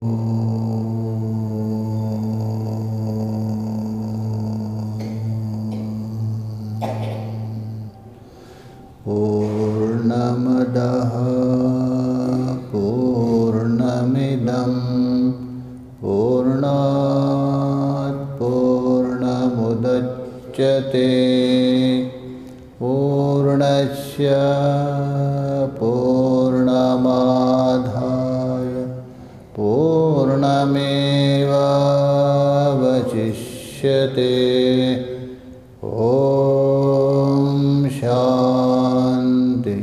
पूर्णमदः पूर्णमिदं पूर्णात् पूर्णमुदच्यते पूर्णस्य पूर्णमादाय पूर्णमेवावशिष्यते। ॐ शान्ति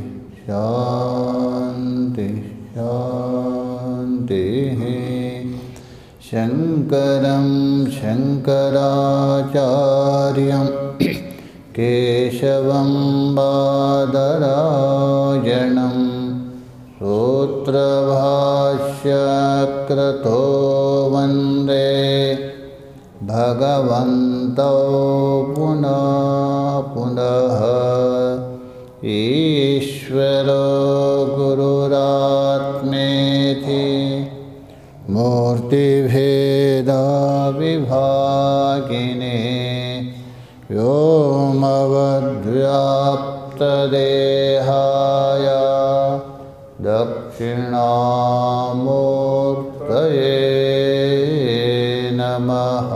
शान्ति शान्तिः। शङ्करं शङ्कराचार्यं केशवं बादरायणं सूत्रभाष्यकृतो वन्दे भगवन्तौ पुनः पुनः। ईश्वरो गुरुरात्मेति मूर्तिभेदविभागिने व्योमवद्व्याप्तदेहाय दक्षिणामूर्तये नमः।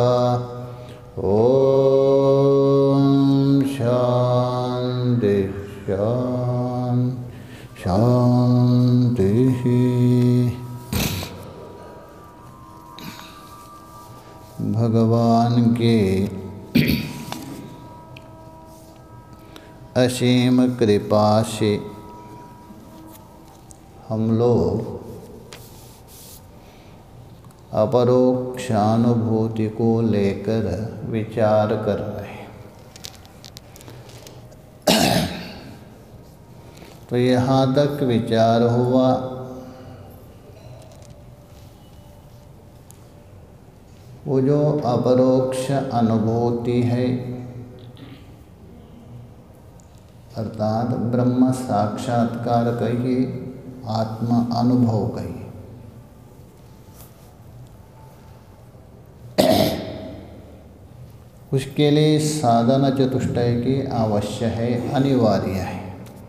ॐ शान्ति शान्तिः। भगवान के असीम कृपा से हम लोग अपरोक्षानुभूति को लेकर विचार कर रहे हैं। तो यहाँ तक विचार हुआ वो जो अपरोक्ष अनुभूति है अर्थात ब्रह्म साक्षात्कार कहिए, आत्मा अनुभव कहिए, उसके लिए साधन चतुष्टय की आवश्यक है, अनिवार्य है।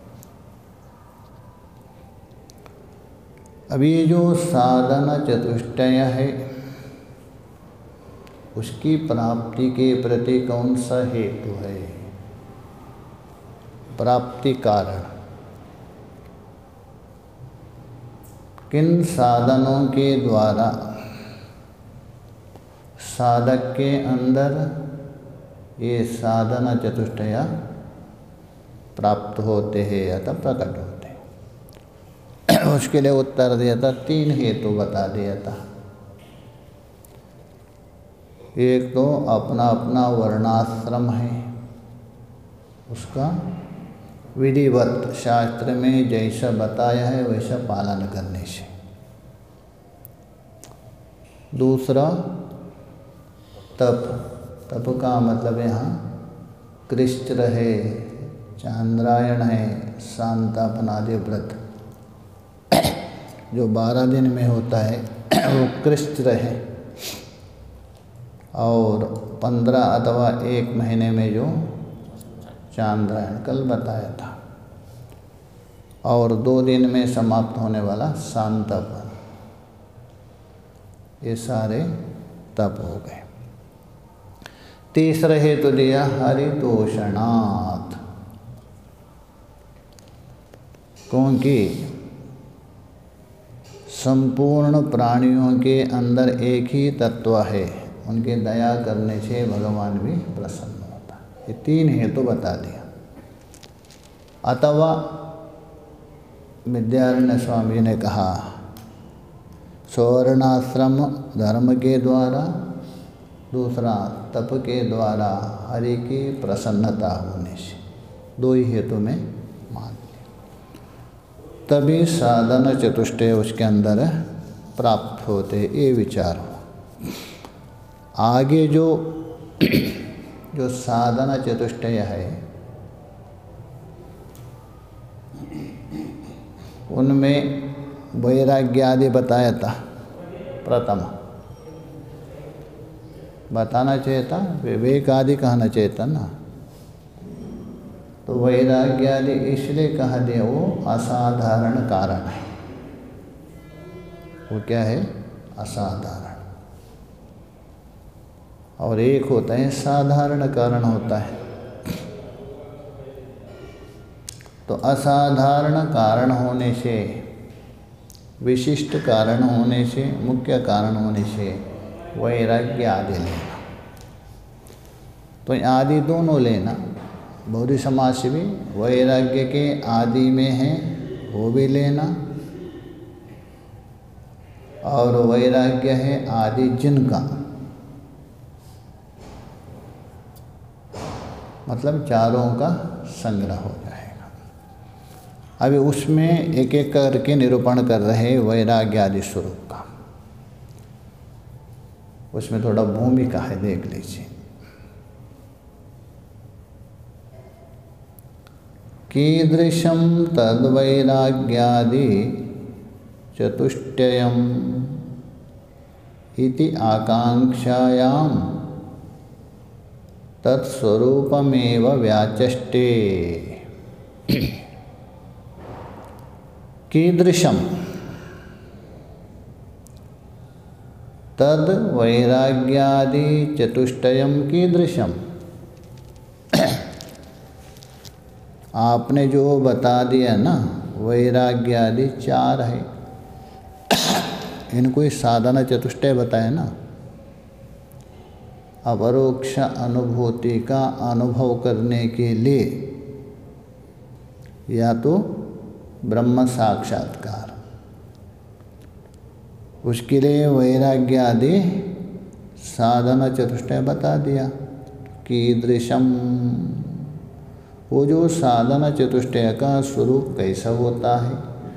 अभी जो साधन चतुष्टय है उसकी प्राप्ति के प्रति कौन सा हेतु है? प्राप्ति कारण। किन साधनों के द्वारा साधक के अंदर ये साधन चतुष्टय प्राप्त होते हैं अथवा प्रकट होते हैं? उसके लिए उत्तर दिया था, 3 हेतु बता दिया था। एक तो अपना अपना वर्णाश्रम है, उसका विधिवत शास्त्र में जैसा बताया है वैसा पालन करने से। दूसरा तप। तप का मतलब यहाँ कृष्ण है, चांद्रायण है, शांतापनादि व्रत जो 12 दिन में होता है वो कृष्ण है, और 15 अथवा 1 महीने में जो चांद्रायण कल बताया था, और 2 दिन में समाप्त होने वाला शांतापन। ये सारे तप हो गए। तीसरा हेतु दिया हरितोषणात्, क्योंकि संपूर्ण प्राणियों के अंदर एक ही तत्व है, उनके दया करने से भगवान भी प्रसन्न होता है। ये 3 हेतु बता दिया। अथवा विद्यारण्य स्वामी ने कहा स्वर्णाश्रम धर्म के द्वारा, दूसरा तप के द्वारा हरि की प्रसन्नता होने से, 2 ही हेतु में मान लिया, तभी साधन चतुष्टय उसके अंदर प्राप्त होते। ये विचार हो। आगे जो साधन चतुष्टय है उनमें वैराग्य आदि बताया था। प्रथम बताना चाहिए था, विवेक आदि कहना चाहिए था ना। तो वैराग्य आदि इसलिए कहा दिया, वो असाधारण कारण है। वो क्या है? असाधारण। और एक होता है साधारण कारण होता है। तो असाधारण कारण होने से, विशिष्ट कारण होने से, मुख्य कारण होने से वैराग्य आदि लेना। तो आदि दोनों लेना। बहुरी समाज से भी वैराग्य के आदि में है वो भी लेना, और वैराग्य है आदि जिनका, मतलब चारों का संग्रह हो जाएगा। अभी उसमें एक एक करके निरूपण कर रहे वैराग्य आदि स्वरूप का। उसमें थोड़ा भूमिका है, देख लीजिए। कीदृशं तद्वैराग्यादि चतुष्टयम् इति आकांक्षायां तत्स्वरूपमेव व्याचष्टे। कीदृशं तद वैराग्यादि चतुष्टयम् कीदृशम्, आपने जो बता दिया ना, वैराग्य आदि चार है, इनको ही साधना चतुष्टय बताया ना। अपरोक्ष अनुभूति का अनुभव करने के लिए या तो ब्रह्म साक्षात्कार, उसके लिए वैराग्य आदि साधना चतुष्टय बता दिया। कीदृशम, वो जो साधना चतुष्टय का स्वरूप कैसा होता है,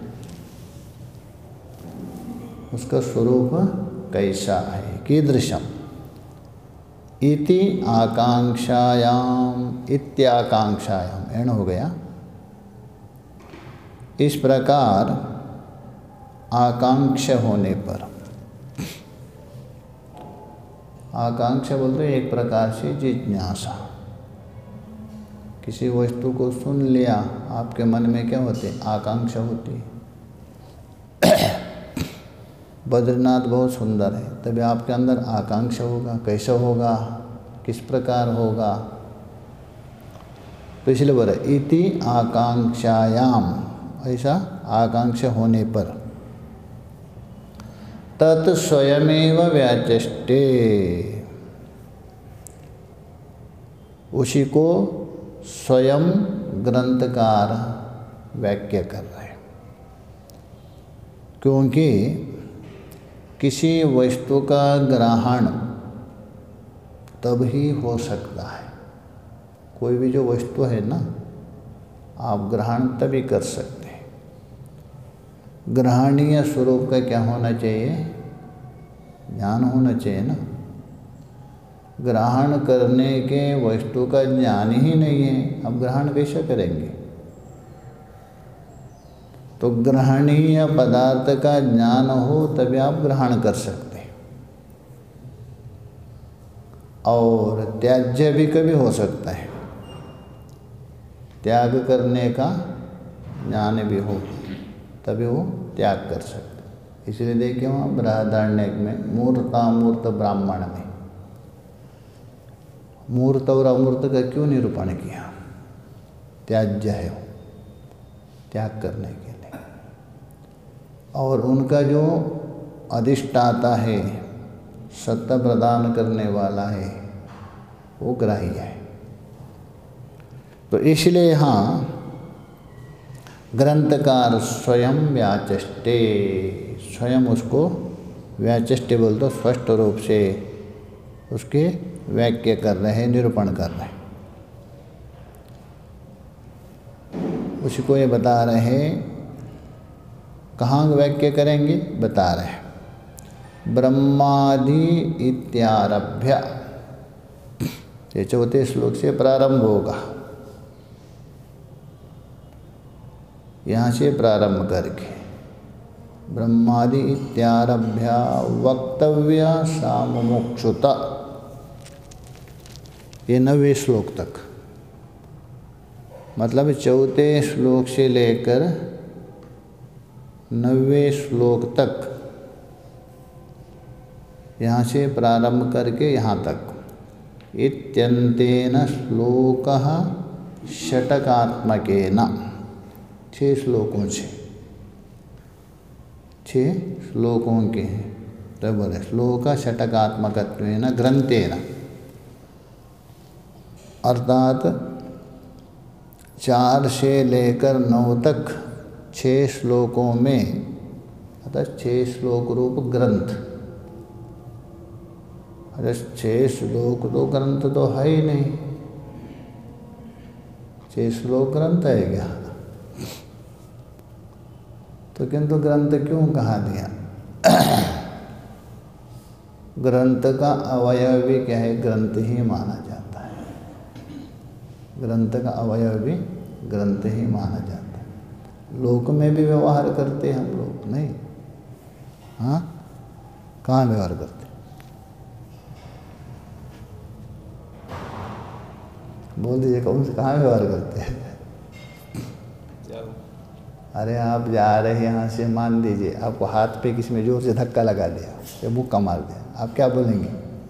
उसका स्वरूप कैसा है। कीदृशम इति आकांक्षायाम, इत्याकांक्षायाम एण हो गया। इस प्रकार आकांक्ष होने पर, आकांक्षा बोलते हैं एक प्रकार से जिज्ञासा। किसी वस्तु को सुन लिया, आपके मन में क्या होते? आकांक्षा होती है। बद्रीनाथ बहुत सुंदर है, तभी आपके अंदर आकांक्षा होगा, कैसा होगा, किस प्रकार होगा। तो इसलिए बोला इति आकांक्षायाम, ऐसा आकांक्षा होने पर तत् स्वयमेव व्याचष्टे, उसी को स्वयं ग्रंथकार व्याख्या कर रहे हैं। क्योंकि किसी वस्तु का ग्रहण तब ही हो सकता है। कोई भी जो वस्तु है ना, आप ग्रहण तभी कर सकते हैं। ग्रहणीय स्वरूप का क्या होना चाहिए? ज्ञान होना चाहिए ना। ग्रहण करने के वस्तु का ज्ञान ही नहीं है, अब ग्रहण कैसे करेंगे? तो ग्रहणीय पदार्थ का ज्ञान हो तभी आप ग्रहण कर सकते हैं। और त्याज्य भी कभी हो सकता है, त्याग करने का ज्ञान भी हो तभी वो त्याग कर सकते। इसलिए देखिए वहाँ बृहदारण्यक में मूर्तामूर्त ब्राह्मण में मूर्त और अमूर्त का क्यों निरूपण किया? त्याज्य है वो, त्याग करने के लिए। और उनका जो अधिष्ठाता है, सत्ता प्रदान करने वाला है, वो ग्राह्य है। तो इसलिए यहाँ ग्रंथकार स्वयं व्याचष्टे, स्वयं उसको व्याचष्टे बोलते स्पष्ट रूप से उसके व्याख्या कर रहे हैं, निरूपण कर रहे हैं। उसी को ये बता रहे हैं। कहाँ व्याख्या करेंगे? बता रहे हैं। ब्रह्मादि इत्यारभ्य, ये चौथे श्लोक से प्रारंभ होगा। यहाँ से प्रारंभ करके ब्रह्मादि इत्यारभ्य वक्तव्य सामुमुक्षुता, ये 9वें श्लोक तक, मतलब 4थे श्लोक से लेकर 9वें श्लोक तक, यहाँ से प्रारंभ करके यहाँ तक। इत्यंतेन श्लोकः षटकात्मकेन, 6 श्लोकों से, 6 श्लोकों के हैं। तो बोले श्लोक षटकात्मकत्वेन ग्रंथेन, अर्थात 4 से लेकर 9 तक 6 श्लोकों में, अर्थात 6 श्लोक रूप ग्रंथ। अरे 6 श्लोक तो ग्रंथ तो है ही नहीं, 6 श्लोक ग्रंथ है क्या? तो किंतु ग्रंथ क्यों कहा दिया? ग्रंथ का अवयव भी क्या है? ग्रंथ ही माना जाता है। ग्रंथ का अवयव भी ग्रंथ ही माना जाता है। लोक में भी व्यवहार करते हम लोग, नहीं? हाँ, कहाँ व्यवहार करते? बोल दीजिए, कौन से, कहाँ व्यवहार करते हैं? अरे आप जा रहे हैं यहाँ से, मान लीजिए आपको हाथ पे किसी में जोर से धक्का लगा दिया या मुक्का मार दिया, आप क्या बोलेंगे?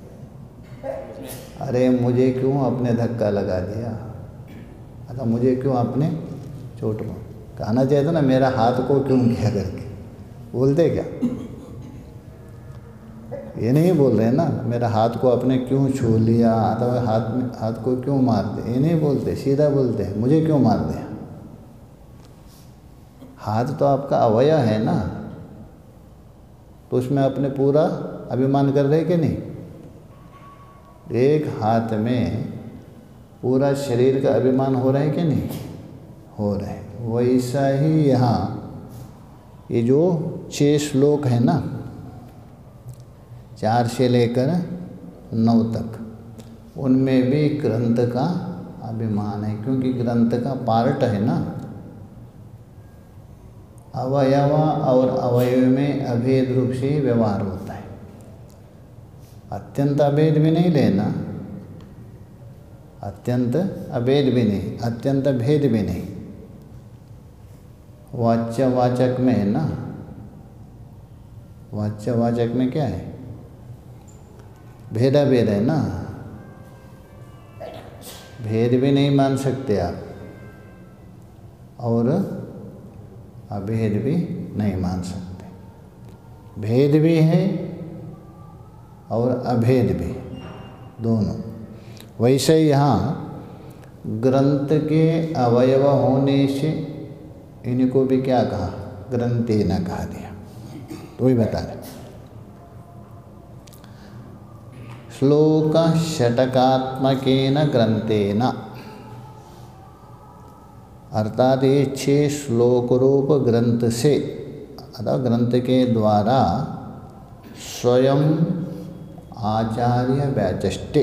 अरे मुझे क्यों आपने धक्का लगा दिया, अरे मुझे क्यों आपने चोट मार? कहना चाहिए था ना मेरा हाथ को क्यों किया करके, बोलते क्या? ये नहीं बोल रहे ना, मेरा हाथ को आपने क्यों छू लिया अथवा हाथ को क्यों मार दे, ये नहीं बोलते, सीधा बोलते हैं मुझे क्यों मार दिया। हाथ तो आपका अवयव है ना, तो उसमें अपने पूरा अभिमान कर रहे कि नहीं? एक हाथ में पूरा शरीर का अभिमान हो रहा है कि नहीं? हो रहा है। वैसा ही यहाँ ये जो 6 श्लोक है ना, 4 से लेकर 9 तक, उनमें भी ग्रंथ का अभिमान है, क्योंकि ग्रंथ का पार्ट है ना। अवयव और अवयव में अभेद रूप से व्यवहार होता है, अत्यंत अभेद भी नहीं लेना, अत्यंत अभेद भी नहीं, अत्यंत भेद भी नहीं। वाच्यवाचक में है ना, वाच्यवाचक में क्या है? भेदाभेद है ना, भेद भी नहीं मान सकते आप और अभेद भी नहीं मान सकते। भेद भी है और अभेद भी, दोनों। वैसे यहाँ ग्रंथ के अवयव होने से इनको भी क्या कहा? ग्रंथेन कहा दिया। तो वही बता रहे, श्लोक षटकात्मकेन ग्रंथेन, अर्थात ये 6 श्लोक रूप ग्रंथ से, अथवा ग्रंथ के द्वारा स्वयं आचार्य व्याचष्टे,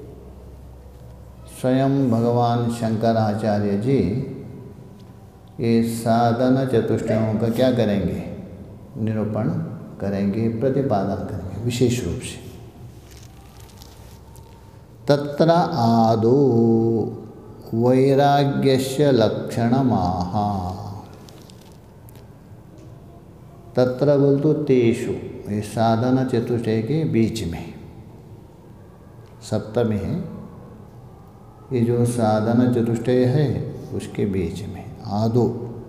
स्वयं भगवान शंकराचार्य जी ये साधन चतुष्टयों का क्या करेंगे? निरूपण करेंगे, प्रतिपादन करेंगे विशेष रूप से। तत्र आदौ वैराग्यस्य लक्षणमाह, तत्र बोल तो तेषु, ये साधन चतुष्टय के बीच में, सप्तमी है, ये जो साधन चतुष्टय है उसके बीच में आदौ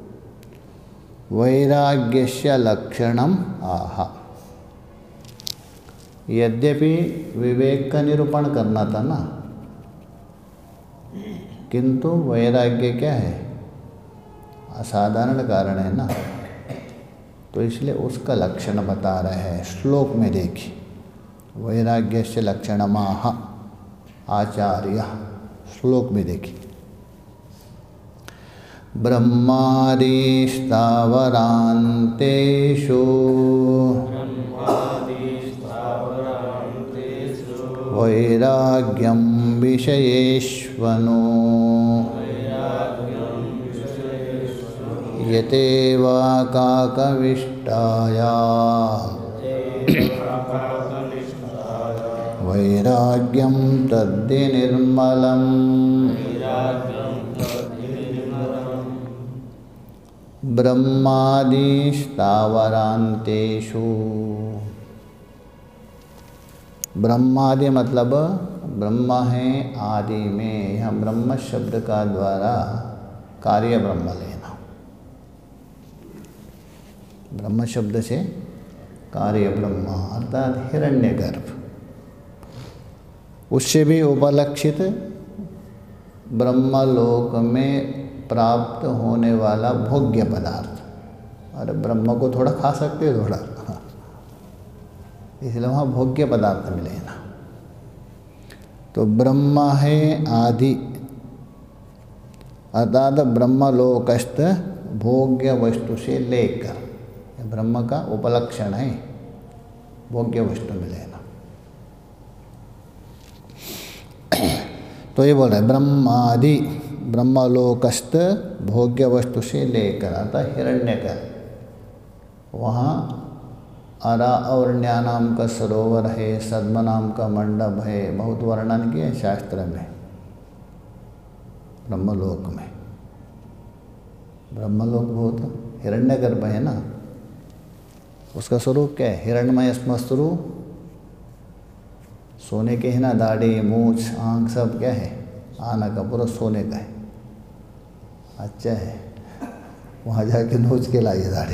वैराग्यस्य लक्षणम आह। यद्यपि विवेक का निरूपण करना था ना, किंतु वैराग्य क्या है? असाधारण कारण है ना, तो इसलिए उसका लक्षण बता रहे हैं श्लोक में। देखिए, वैराग्यस्य लक्षणमाह आचार्य, श्लोक में देखिए। ब्रह्मादि स्थावरान्तेषु वैराग्यं विषयेष्वनो यतेवा काकविष्ट वैराग्यं तद्धि निर्मलम् ब्रह्मादिस्तावरांतेषु। ब्रह्मादि मतलब ब्रह्म है आदि में। यह ब्रह्म शब्द का द्वारा कार्य ब्रह्म लेना। ब्रह्म शब्द से कार्य ब्रह्म अर्थात हिरण्यगर्भ। उससे भी उपलक्षित ब्रह्मलोक में प्राप्त होने वाला भोग्य पदार्थ। अरे ब्रह्म को थोड़ा खा सकते हो थोड़ा, इसलिए वहाँ भोग्य पदार्थ मिले ना। तो ब्रह्म है आदि अर्थात ब्रह्मलोकस्थ भोग्य वस्तु से लेकर, ब्रह्म का उपलक्षण है भोग्य वस्तु मिले ना। तो ये बोल रहे ब्रह्मादि ब्रह्मलोकस्थ भोग्य वस्तु से लेकर अर्थात हिरण्यकर। वहाँ अरा और न्या नाम का सरोवर है, सद्म नाम का मंडप है, बहुत वर्णन किए शास्त्र में। ब्रह्मलोक में ब्रह्मलोक बहुत हिरण्यगर्भ है ना। उसका स्वरूप क्या है? हिरण्यमय स्मस्तरु, सोने के है ना, दाढ़ी मूछ आँख सब क्या है? आना का पूरा सोने का है। अच्छा है, वहाँ जाके नोच के लाइए दाढ़ी।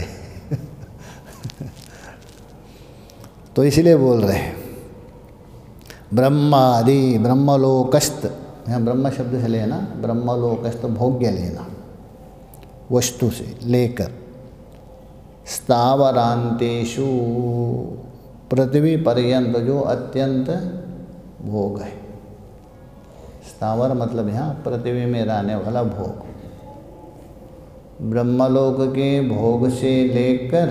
तो इसलिए बोल रहे हैं ब्रह्मादि ब्रह्मलोकस्थ। यहाँ ब्रह्म शब्द से लेना, ब्रह्मलोकस्थ भोग्य लेना वस्तु से लेकर। स्थावरांतेषु पृथ्वी पर्यंत जो अत्यंत भोग है। स्थावर मतलब यहाँ पृथ्वी में रहने वाला भोग। ब्रह्मलोक के भोग से लेकर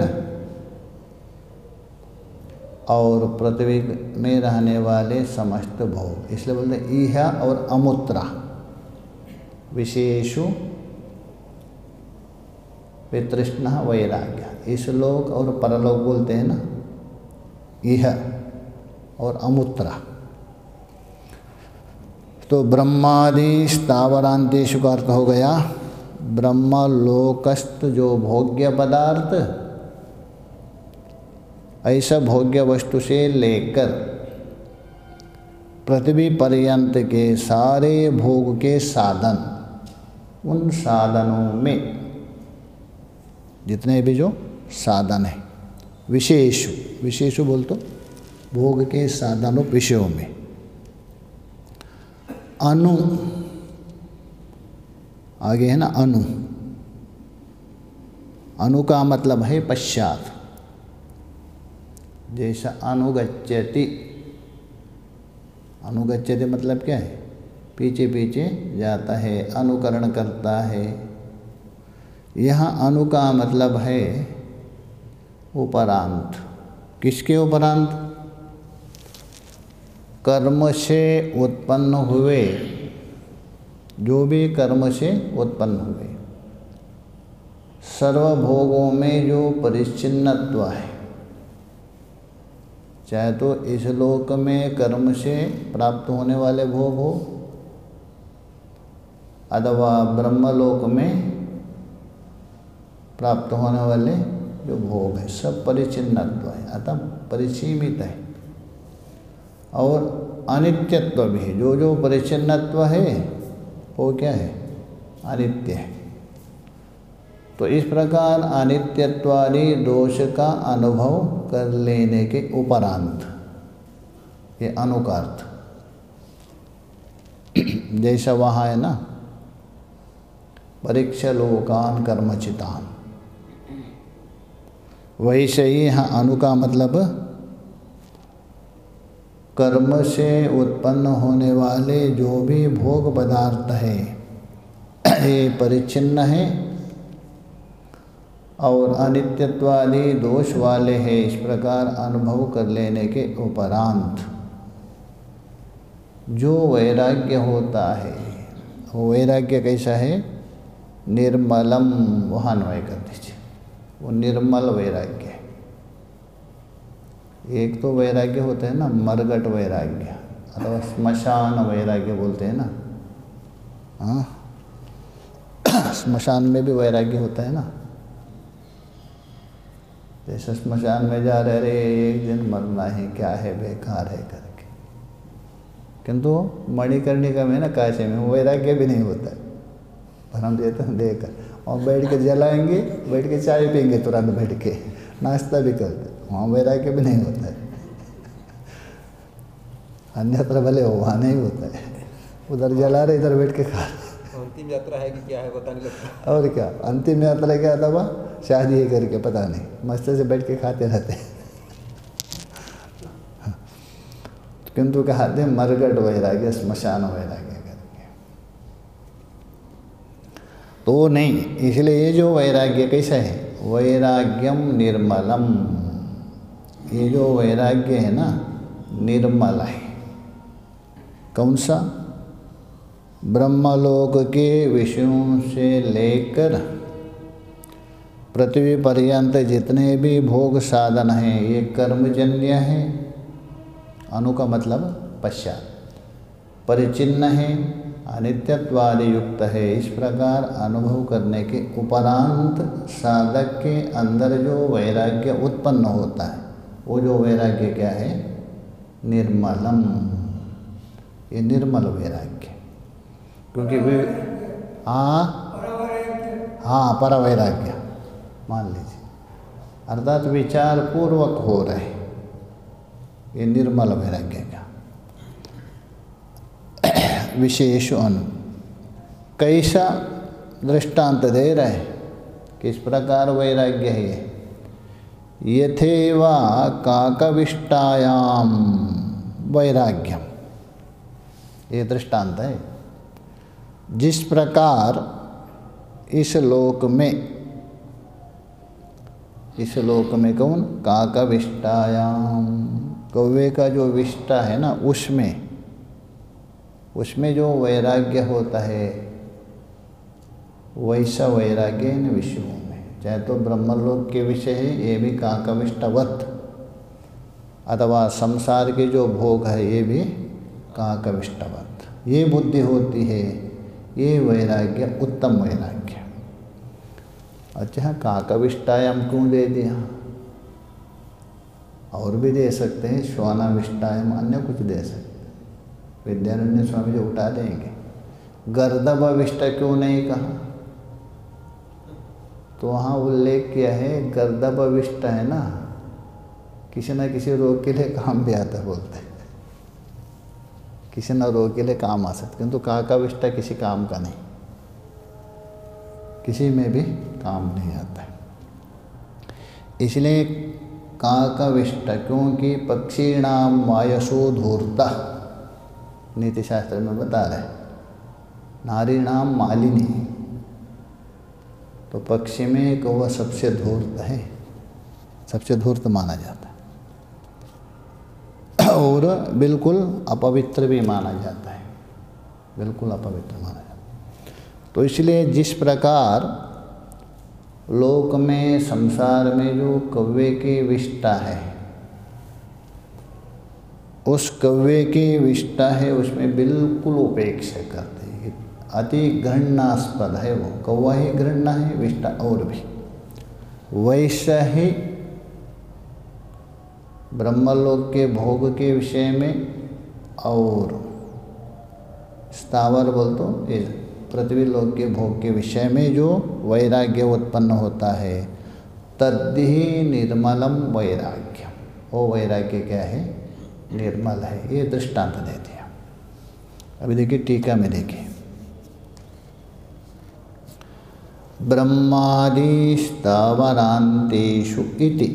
और पृथ्वी में रहने वाले समस्त भोग, इसलिए बोलते इह और अमुत्रा विशेषु वितृष्ण वैराग्य। इस लोक और परलोक बोलते हैं ना, इह और अमुत्रा। तो ब्रह्मादि स्थावरांतेषु का अर्थ हो गया ब्रह्मलोकस्थ जो भोग्य पदार्थ, ऐसा भोग्य वस्तु से लेकर पृथ्वी पर्यंत के सारे भोग के साधन, उन साधनों में जितने भी जो साधन है, विशेषु, विशेषु बोल तो भोग के साधनों विषयों में। अनु आगे है ना, अनु। अनु का मतलब है पश्चात। जैसा अनुगच्छति, अनुगच्छति मतलब क्या है? पीछे पीछे जाता है, अनुकरण करता है। यहाँ अनु का मतलब है उपरांत। किसके उपरांत? कर्म से उत्पन्न हुए, जो भी कर्म से उत्पन्न हुए सर्वभोगों में जो परिच्छिन्नत्व है, चाहे तो इस लोक में कर्म से प्राप्त होने वाले भोग हो अथवा ब्रह्मलोक में प्राप्त होने वाले जो भोग है, सब परिच्छिन्नत्व है अतः परिसीमित है। और अनित्यत्व भी है। जो जो परिच्छिन्नत्व है वो क्या है? अनित्य है। तो इस प्रकार अनित्यत्वादि दोष का अनुभव कर लेने के उपरांत ये अनुकार्थ। जैसा वहाँ है ना, परीक्षा लोकान कर्मचितान, वैसे ही यहाँ अनु का मतलब कर्म से उत्पन्न होने वाले जो भी भोग पदार्थ है ये परिच्छिन्न है और अनित्यत्वादि दोष वाले हैं। इस प्रकार अनुभव कर लेने के उपरांत जो वैराग्य होता है, वो वैराग्य कैसा है? निर्मलम, वहाँ अन्वय कर दीजिए। वो निर्मल वैराग्य है। एक तो वैराग्य होता है ना मरगट वैराग्य अथवा स्मशान वैराग्य बोलते हैं ना। हाँ, स्मशान में भी वैराग्य होता है ना। जैसे स्मशान में जा रहे रे एक दिन मरना है, क्या है बेकार है करके, किंतु मणिकर्णिका में ना काशी में वैराग्य भी नहीं होता है, पर हम देते हैं देकर और बैठ के जलाएंगे, बैठ के चाय पियेंगे तुरंत बैठ के, नाश्ता भी करते, वहाँ वैराग्य भी नहीं होता है। अन्यत्र भले हो वहाँ नहीं होता है, उधर जला रहे इधर बैठ के खा रहे। अंतिम यात्रा है कि क्या है पता नहीं लगता। और क्या अंतिम यात्रा क्या था वह शादी है करके पता नहीं, मस्त से बैठ के खाते रहते हैं। किंतु कहते हैं मरगट वैराग्य स्मशान वैराग्य करके तो नहीं। इसलिए ये जो वैराग्य कैसा है, वैराग्यम निर्मलम, ये जो वैराग्य है ना निर्मल है। कौन सा? ब्रह्मलोक के विषयों से लेकर पृथ्वी पर्यंत जितने भी भोग साधन हैं ये कर्मजन्य हैं। अनु का मतलब पश्चात, परिचिन्न है, अनित्यत्वादि युक्त है। इस प्रकार अनुभव करने के उपरांत साधक के अंदर जो वैराग्य उत्पन्न होता है वो जो वैराग्य क्या है? निर्मलम, ये निर्मल वैराग्य। क्योंकि वे हाँ पर वैराग्य मान लीजिए, अर्थात विचार पूर्वक हो रहे, ये निर्मल वैराग्य का विशेष अनु। कैसा दृष्टांत दे रहे, किस प्रकार वैराग्य है ये? यथेवा काकविष्टायाम वैराग्यम, ये दृष्टांत है। जिस प्रकार इस लोक में कौन? काकविष्टायाम, कौवे का जो विष्टा है ना उसमें जो वैराग्य होता है वैसा वैराग्य इन विषयों में, चाहे तो ब्रह्मलोक के विषय है ये भी काकविष्टवत, अथवा संसार के जो भोग है ये भी काकविष्टवत, ये बुद्धि होती है, ये वैराग्य उत्तम वैराग्य। अच्छा, काकविष्टायाम क्यों दे दिया? और भी दे सकते हैं, श्वानाविष्टायाम, अन्य कुछ दे सकते हैं, विद्यारण्य स्वामी जो उठा देंगे। गर्दभविष्ट क्यों नहीं कहा? तो वहाँ उल्लेख किया है गर्दभविष्ट है ना, किसी न किसी रोग के लिए काम भी आता बोलते हैं, किसी न रोग के लिए काम आ सकते, किंतु काकाविष्ट किसी काम का नहीं, किसी में भी काम नहीं आता है। इसलिए काकविष्ट, क्योंकि पक्षीणाम वायसो धूर्ता, नीति शास्त्र में बता रहे, नारीणाम मालिनी, तो पक्षी में कौवा सबसे धूर्त है, सबसे धूर्त माना जाता है और बिल्कुल अपवित्र भी माना जाता है, बिल्कुल अपवित्र माना जाता है। तो इसलिए जिस प्रकार लोक में संसार में जो कौवे की विष्टा है, उस कौवे की विष्टा है उसमें बिल्कुल उपेक्षा करते हैं, अति घृणास्पद है वो, कौवा ही घृणा है, विष्टा और भी। वैसा ही ब्रह्मलोक के भोग के विषय में और स्थावर बोल तो पृथ्वी लोक के भोग के विषय में जो वैराग्य उत्पन्न होता है, तद्धि निर्मलम वैराग्यम, वो वैराग्य क्या है? निर्मल है। ये दृष्टांत दे दिया। अभी देखिए टीका में देखिए, ब्रह्मादि स्थावरांतेषु इति,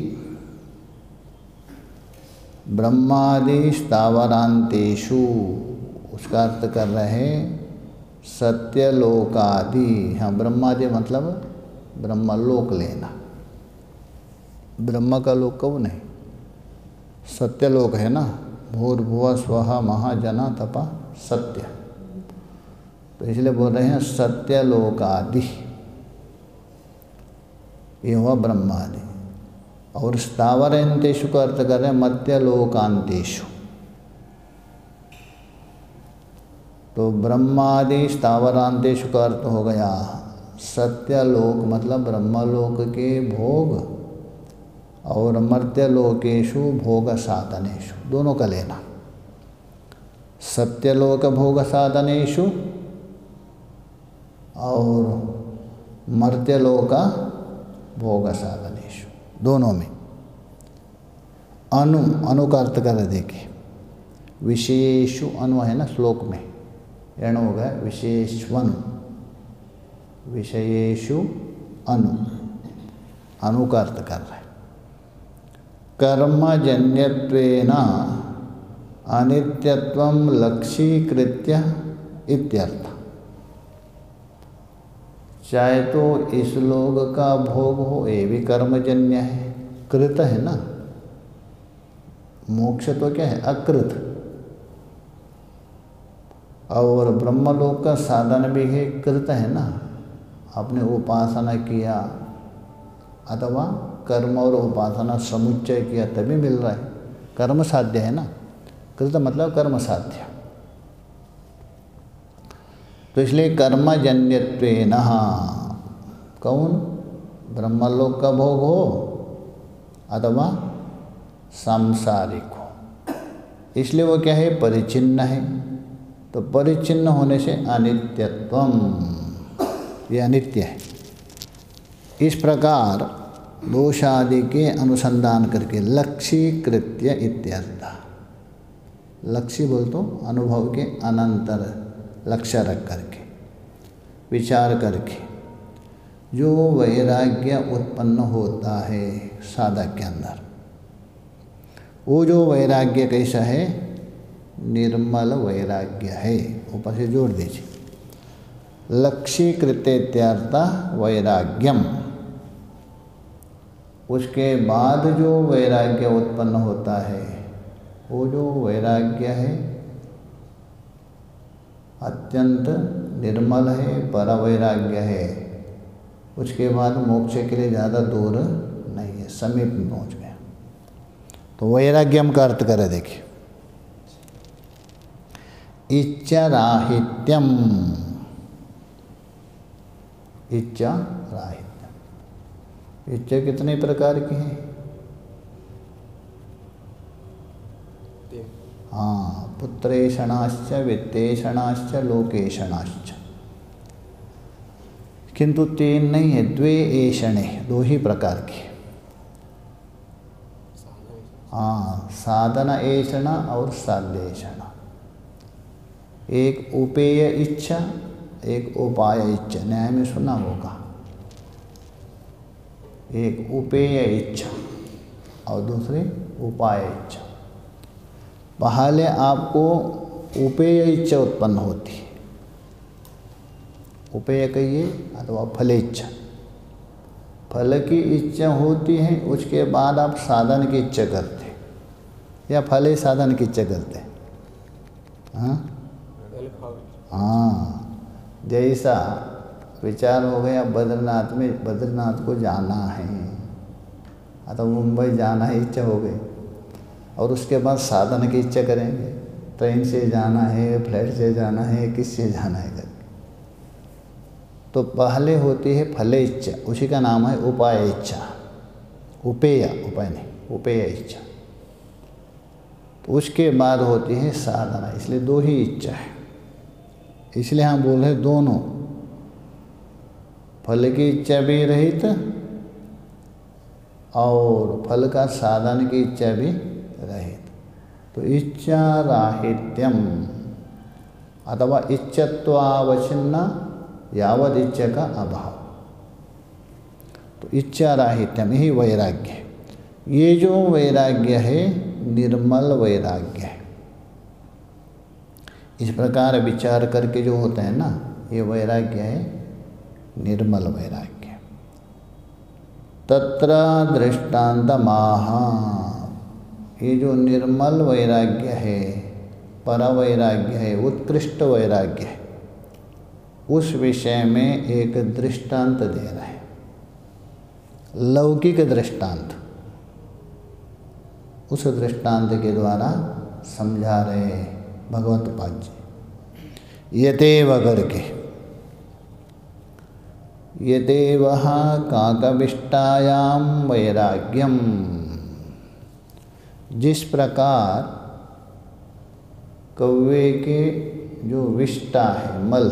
ब्रह्मादि स्थावरांतेषु, उसका अर्थ कर रहे हैं सत्यलोकादि। हाँ, ब्रह्मादि मतलब ब्रह्मलोक लेना, ब्रह्म का लोक कौन है? सत्यलोक है ना, भूर्भुवः स्वः महाजना तपा सत्य, तो इसलिए बोल रहे हैं सत्यलोकादि, ये हुआ ब्रह्मादि। और स्थावरेंतेषु का अर्थ कर रहे हैं मत्यलोकांतेषु। तो ब्रह्मादि स्थावरांतेषु का अर्थ हो गया सत्यलोक मतलब ब्रह्मलोक के भोग और मर्त्यलोकेषु भोग साधनेषु, दोनों का लेना। सत्यलोक भोग साधनेषु और मर्त्यलोक भोग साधनेषु, दोनों में। अनु का अर्थ कर देखिए विशेषु, अनु है ना श्लोक में, एण हो गया विशेषवनु, विषयेषु अनु का अर्थ कर रहा है। कर्मजन्यत्वेन अनित्यत्वं लक्ष्यीकृत्य इत्यर्थ। चाहे तो इस लोक का भोग हो, ये भी कर्मजन्य है, कृत है ना। मोक्ष तो क्या है, अकृत। और ब्रह्मलोक का साधन भी है, कृत है ना। आपने उपासना किया अथवा कर्म और उपासना समुच्चय किया तभी मिल रहा है, कर्म साध्य है ना। कृत मतलब कर्म साध्य। तो इसलिए कर्मजन्यत्वेन, कौन, ब्रह्मलोक का भोग हो अथवा सांसारिक हो, इसलिए वो क्या है, परिचिन्न है। तो परिचिन्न होने से अनित्यत्वम, ये अनित्य है। इस प्रकार दोष आदि के अनुसंधान करके लक्ष्यीकृत्य इत्यर्थ। लक्ष्य बोल तो अनुभव के अनंतर लक्ष्य रख करके विचार करके जो वैराग्य उत्पन्न होता है साधक के अंदर, वो जो वैराग्य कैसा है, निर्मल वैराग्य है। ऊपर से जोड़ दीजिए, लक्ष्यीकृत्यर्थ वैराग्यम। उसके बाद जो वैराग्य उत्पन्न होता है, वो जो वैराग्य है अत्यंत निर्मल है, पर वैराग्य है। उसके बाद मोक्ष के लिए ज़्यादा दूर नहीं है, समीप में पहुँच गया। तो वैराग्यम का अर्थ करें देखिए, इच्छा राहित्यम। इच्छा राहित्यम, इच्छा कितने प्रकार की है? हाँ, पुत्रेषणाश्च वित्तेषणाश्च लोकेषणाश्च। किंतु तीन नहीं है, द्वे एषणे, दो ही प्रकार की। हाँ, साधन एषणा और साध्य एषणा। एक उपेय इच्छा, एक उपाय इच्छा, न्याय में सुना होगा। एक उपेय इच्छा और दूसरी उपाय इच्छा। पहले आपको उपेय इच्छा उत्पन्न होती है, उपेय कहिए अथवा फल इच्छा। फल की इच्छा होती है, उसके बाद आप साधन की इच्छा करते हैं, या फल ही साधन की इच्छा करते हैं। हाँ, जैसा विचार हो गया बद्रीनाथ में, बद्रीनाथ को जाना है अथवा मुंबई जाना है, इच्छा हो गई, और उसके बाद साधन की इच्छा करेंगे, ट्रेन से जाना है, फ्लाइट से जाना है, किससे जाना है करके। तो पहले होती है फल इच्छा, उसी का नाम है उपाय इच्छा। उपेय, उपाय नहीं, उपेय इच्छा। तो उसके बाद होती है साधना, इसलिए दो ही इच्छा है। इसलिए हम बोल रहे दोनों, फल की इच्छा भी रहित और फल का साधन की इच्छा भी रहित। तो इच्छा राहित्यम अथवा इच्छत्वावच्छिन्न यावद इच्छा का अभाव। तो इच्छा राहित्यम ही वैराग्य है। ये जो वैराग्य है निर्मल वैराग्य है। इस प्रकार विचार करके जो होता है ना, ये वैराग्य है निर्मल वैराग्य। तत्र दृष्टान्तमाह, ये जो निर्मल वैराग्य है, पर वैराग्य है, उत्कृष्ट वैराग्य है, उस विषय में एक दृष्टांत दे रहे हैं, लौकिक दृष्टांत। उस दृष्टांत के द्वारा समझा रहे भगवत पाद जी। यतेव करके, यतेव काकविष्टायाम वैराग्यम, जिस प्रकार कौवे के जो विष्टा है मल,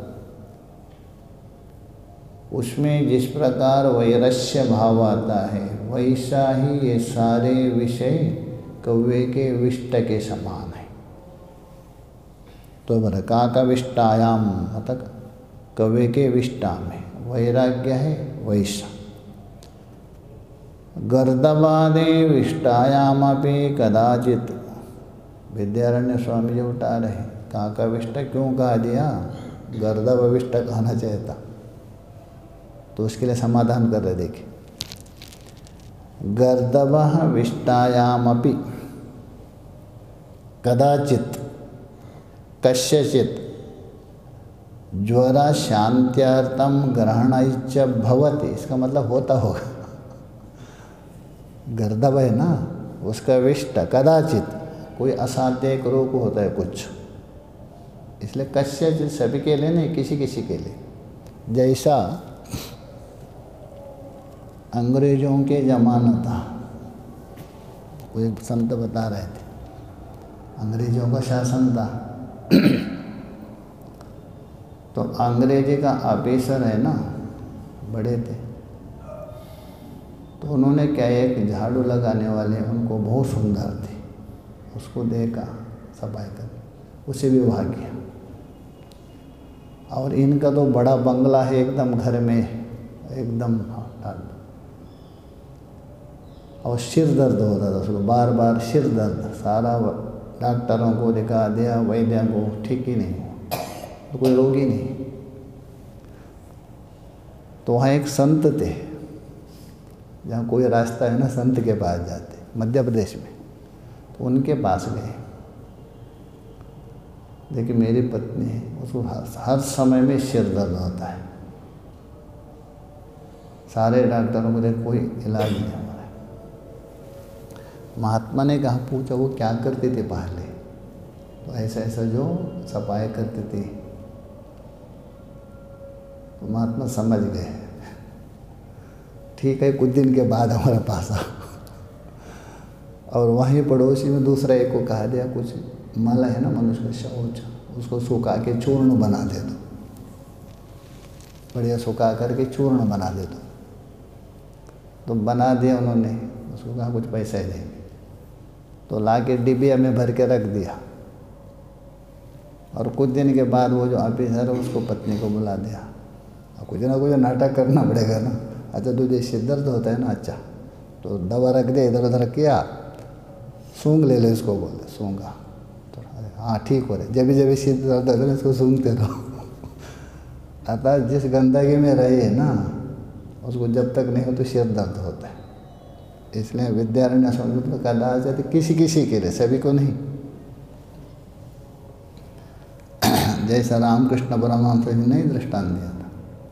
उसमें जिस प्रकार वैरस्य भाव आता है, वैसा ही ये सारे विषय कौवे के विष्ट के समान है। तो बड़ा काकविष्टायाम मतलब कौवे के विष्टा में वैराग्य है वैसा। गर्दवादे विष्टायामपि कदाचित, विद्यारण्य स्वामी जी उठा रहे काकविष्ट क्यों कहा दिया, गर्दव विष्ट कहना चाहता, तो उसके लिए समाधान कर रहे। देखिए, गर्दवः विष्टायामपि कदाचित कस्यचित ज्वरा शांत्यार्थम ग्रहणैश्च भवति, इसका मतलब होता होगा। गर्दभ है ना, उसका विष्ट कदाचित कोई असाध्य एक रोग होता है कुछ, इसलिए कस्यचित सभी के लिए नहीं, किसी किसी के लिए। जैसा अंग्रेजों के ज़माना था, कोई संत बता रहे थे, अंग्रेजों का शासन था तो अंग्रेजी का ऑफिसर है ना, बड़े थे, तो उन्होंने क्या, एक झाड़ू लगाने वाले उनको बहुत सुंदर थे, उसको देखा सफाई कर, उसे विवाह किया। और इनका तो बड़ा बंगला है एकदम, घर में एकदम और सिर दर्द होता था उसको, बार बार सिर दर्द, सारा डॉक्टरों को दिखा दिया, वैद्य को, ठीक ही नहीं, तो कोई रोग ही नहीं। तो वहाँ एक संत थे, जहाँ कोई रास्ता है ना संत के पास जाते, मध्य प्रदेश में, तो उनके पास गए। देखिए मेरी पत्नी है, उसको हर समय में सिर दर्द होता है, सारे डॉक्टरों को देख कोई इलाज नहीं हमारा। महात्मा ने कहा, पूछा वो क्या करती थी पहले, तो ऐसा ऐसा जो सफाई करती थी। तो महात्मा समझ गए, ठीक है कुछ दिन के बाद हमारे पास आओ। और वहीं पड़ोसी में दूसरा एक को कहा दिया, कुछ मल है ना मनुष्य का शौच, उसको सुखा के चूर्ण बना दे दो, बढ़िया सुखा करके चूर्ण बना दे दो। तो बना दिया उन्होंने, उसको कहा कुछ पैसा ही देंगे, तो ला के डिबिया में भर के रख दिया। और कुछ दिन के बाद वो जो ऑफिसर है उसको पत्नी को बुला दिया, और कुछ ना कुछ नाटक करना पड़ेगा ना। अच्छा तुझे सिर दर्द होता है ना, अच्छा तो दवा रख दे, इधर उधर किया, सूंघ ले ले इसको, बोले सूंघा तो हाँ ठीक हो रहे, जब भी सिर दर्द होता है इसको सूंघते रहो। अतः जिस गंदगी में रही है ना, उसको जब तक नहीं हो तो सिर दर्द होता है। इसलिए विद्यारण्य स्वामी तो कदाचित किसी किसी के लिए, सभी को नहीं। जैसा रामकृष्ण परमहंस जी ने दृष्टांत दिया था,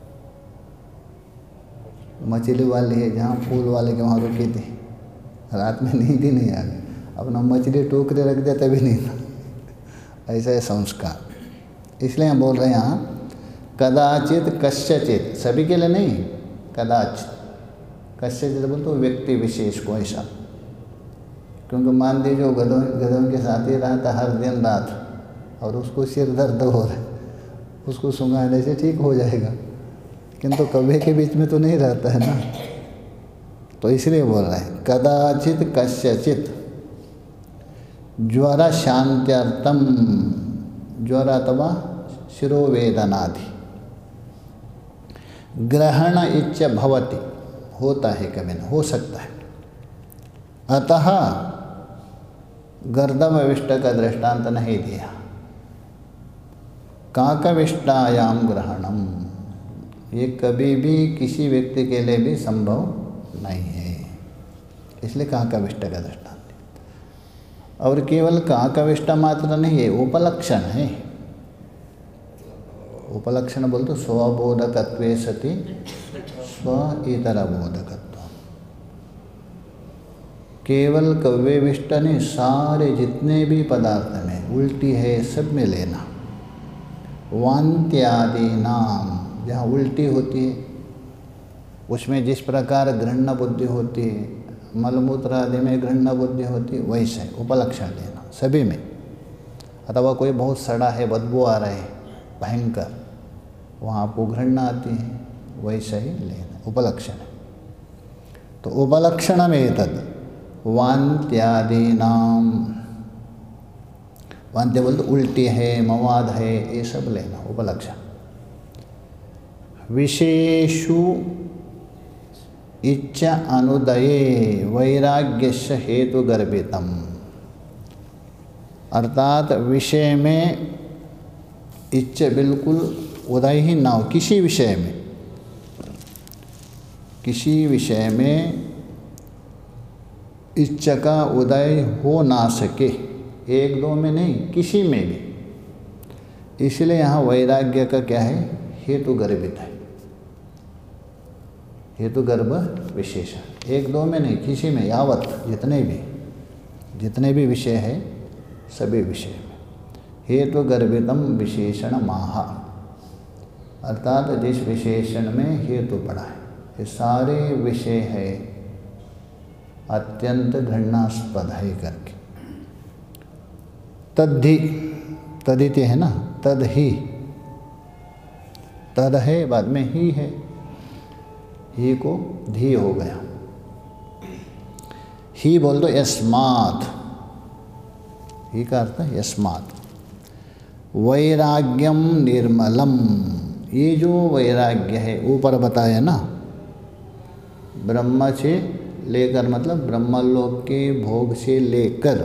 मछली वाली है जहाँ फूल वाले के वहाँ रुकी थी, रात में नींद ही नहीं आ गई, अपना मछली टोकरे रख दिया तभी नींद। ऐसा है संस्कार। इसलिए हम बोल रहे हैं यहाँ कदाचित कस्यचित, सभी के लिए नहीं, कदाचित कस्यचित बोल तो व्यक्ति विशेष को ऐसा। क्योंकि मान लीजिए गधों के साथ ही रहा था हर दिन रात, और उसको सिर दर्द हो रहा है, उसको सुंघाने से ठीक हो जाएगा, किंतु कौवे के बीच में तो नहीं रहता है ना। तो इसलिए बोल रहे हैं कदाचित कस्यचित ज्वरा शांत्यर्थम, ज्वर अथवा शिरोवेदनादि ग्रहण इच्छ भवति, होता है कभी न हो सकता है। अतः गर्दभविष्ट का दृष्टांत नहीं दिया, काकविष्टायाम ग्रहणम, ये कभी भी किसी व्यक्ति के लिए भी संभव नहीं है, इसलिए काकविष्ट का दृष्टांत। और केवल काकविष्ट मात्र नहीं है, उपलक्षण है। उपलक्षण बोल तो स्वबोधकत्वे सति स्व इतर बोधकत्व। केवल कव्य विष्ट नहीं, सारे जितने भी पदार्थ में उल्टी है सब में लेना। वान्त्यादि नाम, जहाँ उल्टी होती है उसमें जिस प्रकार घृण्य बुद्धि होती है, मलमूत्र आदि में घृण्य बुद्धि होती है, वैसे उपलक्षण लेना सभी में। अथवा कोई बहुत सड़ा है, बदबू आ रहा है भयंकर, वहाँ आपको घृणा आती है, वैसे ही लेना उपलक्षण है। तो उपलक्षण में तद वान्त्यादि नाम, वान्त्य बोलते उल्टी है, मवाद है, ये सब लेना उपलक्षण। विशेषु इच्छा अनुदये वैराग्यस्य हेतु गर्भितम, अर्थात विषय में इच्छा बिल्कुल उदय ही ना हो, किसी विषय में, किसी विषय में इच्छा का उदय हो ना सके, एक दो में नहीं किसी में भी। इसलिए यहाँ वैराग्य का क्या है, हेतु गर्भित है, हेतु गर्भ विशेषण, एक दो में नहीं किसी में, यावत जितने भी विषय है सभी विषय में हेतु गर्भितम विशेषण माह, अर्थात जिस विशेषण में हेतु पड़ा है, ये सारे विषय है अत्यंत घृणास्पद है करके। तद्धि, तदिति है ना, तद ही, तद है बाद में ही है, ही को धी हो गया। ही बोल दो यस्मात्, ही का अर्थ है यस्मात्। वैराग्यम निर्मलम, ये जो वैराग्य है ऊपर बताया ना, ब्रह्म से लेकर मतलब ब्रह्मलोक के भोग से लेकर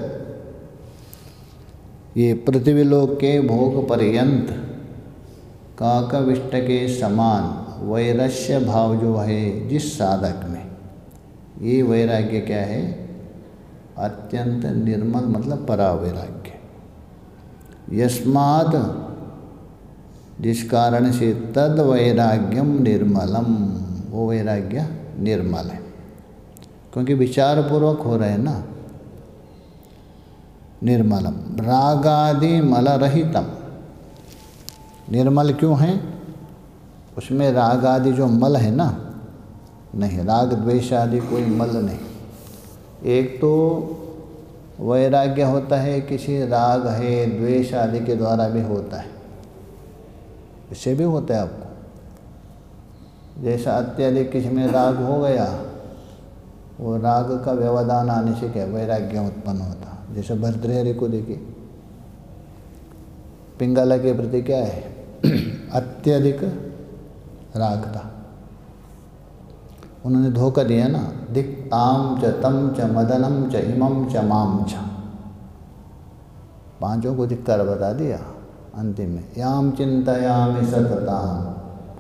ये पृथ्वीलोक के भोग पर्यंत काकविष्ट के समान वैरस्य भाव जो है जिस साधक में, ये वैराग्य क्या है, अत्यंत निर्मल मतलब परावैराग्य। यस्मात्, जिस कारण से तद वैराग्यम निर्मलम, वो वैराग्य निर्मल है, क्योंकि विचार पूर्वक हो रहे हैं ना। निर्मलम रागादि मलरहितम, निर्मल क्यों है, उसमें राग आदि जो मल है ना, नहीं, राग द्वेष आदि कोई मल नहीं। एक तो वैराग्य होता है किसी राग है द्वेष आदि के द्वारा भी होता है, इससे भी होता है आपको। जैसा अत्यधिक किसी में राग हो गया, वो राग का व्यवधान आने से क्या वैराग्य उत्पन्न होता। जैसे भर्तृहरि को देखिए, पिंगला के प्रति क्या है, अत्यधिक राग था, उन्होंने धोखा दिया ना, दिक् ताम च तम च मदनम च इमम च माम च, पांचों को धिक्कार बता दिया अंतिम में। याम चिंतयामि सतताम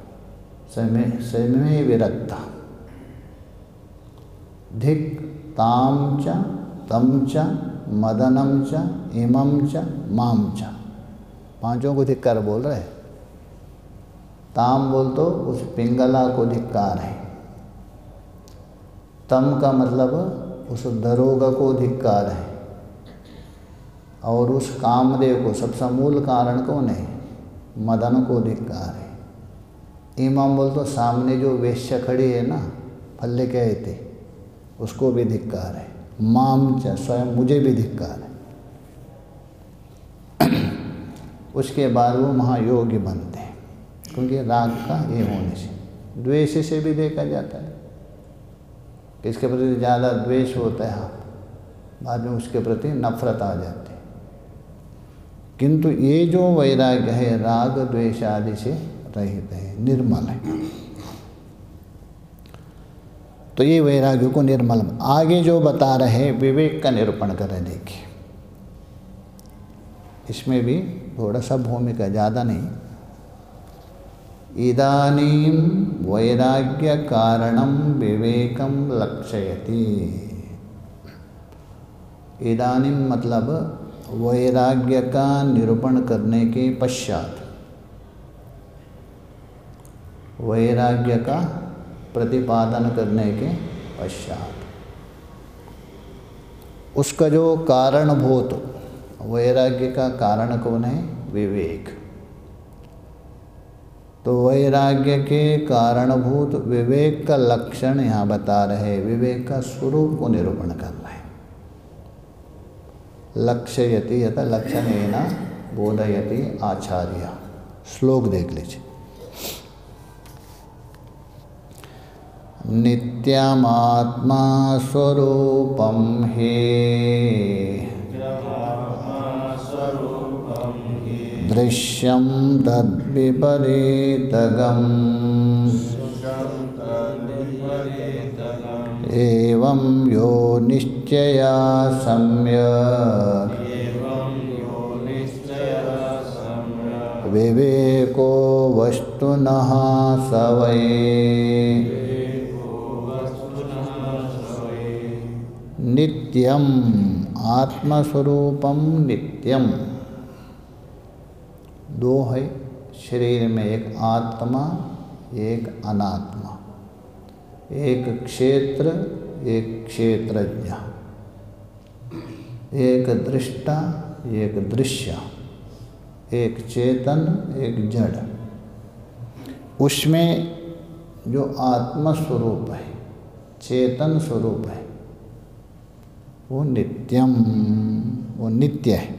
समे विरक्ता, धिक् ताम च तम च मदनम च इमम च माम च, पांचों को धिक्कार बोल रहे। ताम बोल तो उस पिंगला को धिक्कार है, तम का मतलब उस दरोगा को धिक्कार है, और उस कामदेव को, सबसे मूल कारण कौन है, मदन को धिक्कार है। इमाम बोल तो सामने जो वेश्या खड़ी है ना, फल्ले कहे थे, उसको भी धिक्कार है। माम च, स्वयं मुझे भी धिक्कार है। उसके बाद वो महायोगी बनते हैं, क्योंकि राग का ये होने से। द्वेष से भी देखा जाता है, इसके प्रति ज़्यादा द्वेष होता है, बाद में उसके प्रति नफरत आ जाती है। किंतु ये जो वैराग्य है राग द्वेष आदि से रहित है, निर्मल है, तो ये वैराग्य को निर्मल। आगे जो बता रहे विवेक का निरूपण करें, देखिए इसमें भी थोड़ा सा भूमिका, ज़्यादा नहीं। इदानीं वैराग्य कारणम विवेकम लक्षयति। इदानीं मतलब वैराग्य का निरूपण करने के पश्चात, वैराग्य का प्रतिपादन करने के पश्चात उसका जो कारणभूत, वैराग्य का कारण कौन है? विवेक। तो वैराग्य के कारणभूत विवेक का लक्षण यहाँ बता रहे, विवेक का स्वरूप को निरूपण कर रहे हैं। लक्ष्ययति यथा लक्षणेन बोधयति आचार्य। श्लोक देख लीजिए। नित्यमात्मा स्वरूपम हे दृश्यं तद्विपरीतगम् एवं यो निश्चया सम्यक् विवेको वस्तुनः स वै नित्यम आत्मस्वरूपम नित्यम। दो है शरीर में, एक आत्मा एक अनात्मा, एक क्षेत्र एक क्षेत्रज्ञ, एक दृष्टा एक दृश्य, एक चेतन एक जड़। उसमें जो आत्मा स्वरूप है, चेतन स्वरूप है, वो नित्यम, वो नित्य है,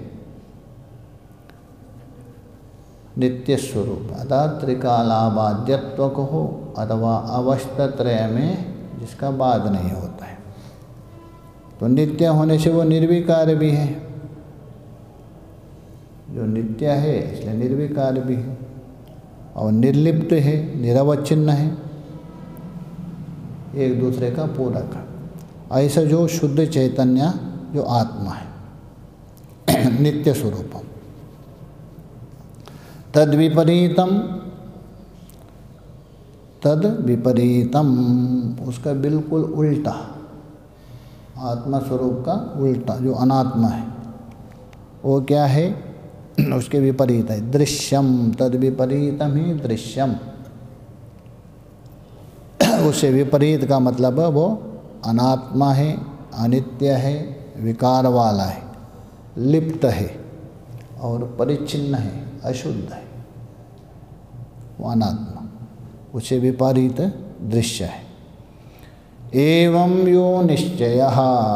नित्य स्वरूप। अर्थात त्रिकालाबाध्यत्व को हो अथवा अवस्थत्रय में जिसका बाद नहीं होता है, तो नित्य होने से वो निर्विकार भी है। जो नित्य है इसलिए निर्विकार भी है, और निर्लिप्त है, निरवच्छिन्न है, एक दूसरे का पूरक। ऐसा जो शुद्ध चैतन्य जो आत्मा है नित्य स्वरूपम। तद विपरीतम उसका बिल्कुल उल्टा, आत्मा स्वरूप का उल्टा जो अनात्मा है वो क्या है? उसके विपरीत है दृश्यम। तद विपरीतम ही दृश्यम। उससे विपरीत का मतलब वो अनात्मा है, अनित्य है, विकार वाला है, लिप्त है और परिच्छिन्न है, अशुद्ध है, वो अनात्मा। उसे विपरीत दृश्य है। एवं यो निश्चयः,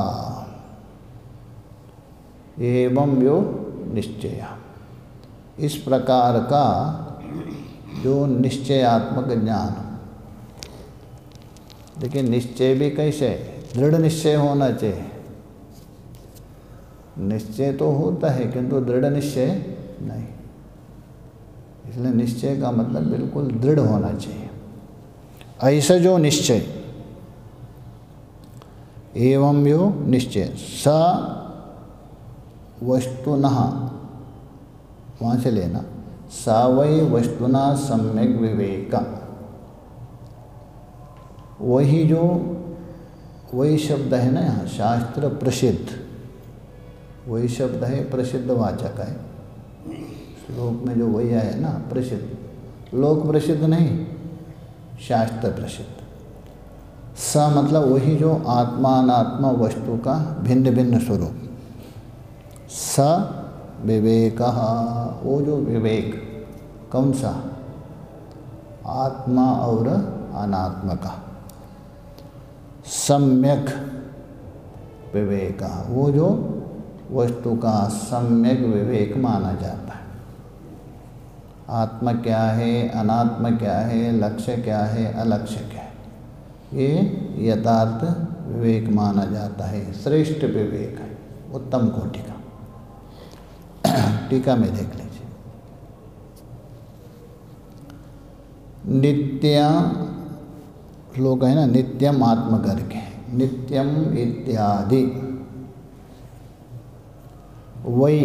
एवं यो निश्चय, इस प्रकार का जो निश्चयात्मक ज्ञान। देखिए निश्चय भी कैसे? दृढ़ निश्चय होना चाहिए। निश्चय तो होता है किंतु दृढ़ निश्चय नहीं, इसलिए निश्चय का मतलब बिल्कुल दृढ़ होना चाहिए। ऐसा जो निश्चय, एवं यो निश्चय स वस्तुनः, वहाँ से लेना, सा वै वस्तुना सम्यक विवेक। वही जो, वही शब्द है ना यहाँ शास्त्र प्रसिद्ध, वही शब्द है, प्रसिद्ध वाचक है। श्लोक में जो वही है ना प्रसिद्ध, लोक प्रसिद्ध नहीं, शास्त्र प्रसिद्ध। स मतलब वही जो आत्मा अनात्मा वस्तु का भिन्न भिन्न स्वरूप। स विवेकः, वो जो विवेक, कौन सा? आत्मा और अनात्मा का। सम्यक विवेक, वो जो वस्तु का सम्यक विवेक माना जाता है। आत्मा क्या है, अनात्मा क्या है, लक्ष्य क्या है, अलक्ष्य क्या है, ये यथार्थ विवेक माना जाता है। श्रेष्ठ विवेक है, उत्तम कोटि का। टीका में देख लीजिए। नित्य श्लोक है ना, नित्यम आत्म करके, नित्यम इत्यादि। वही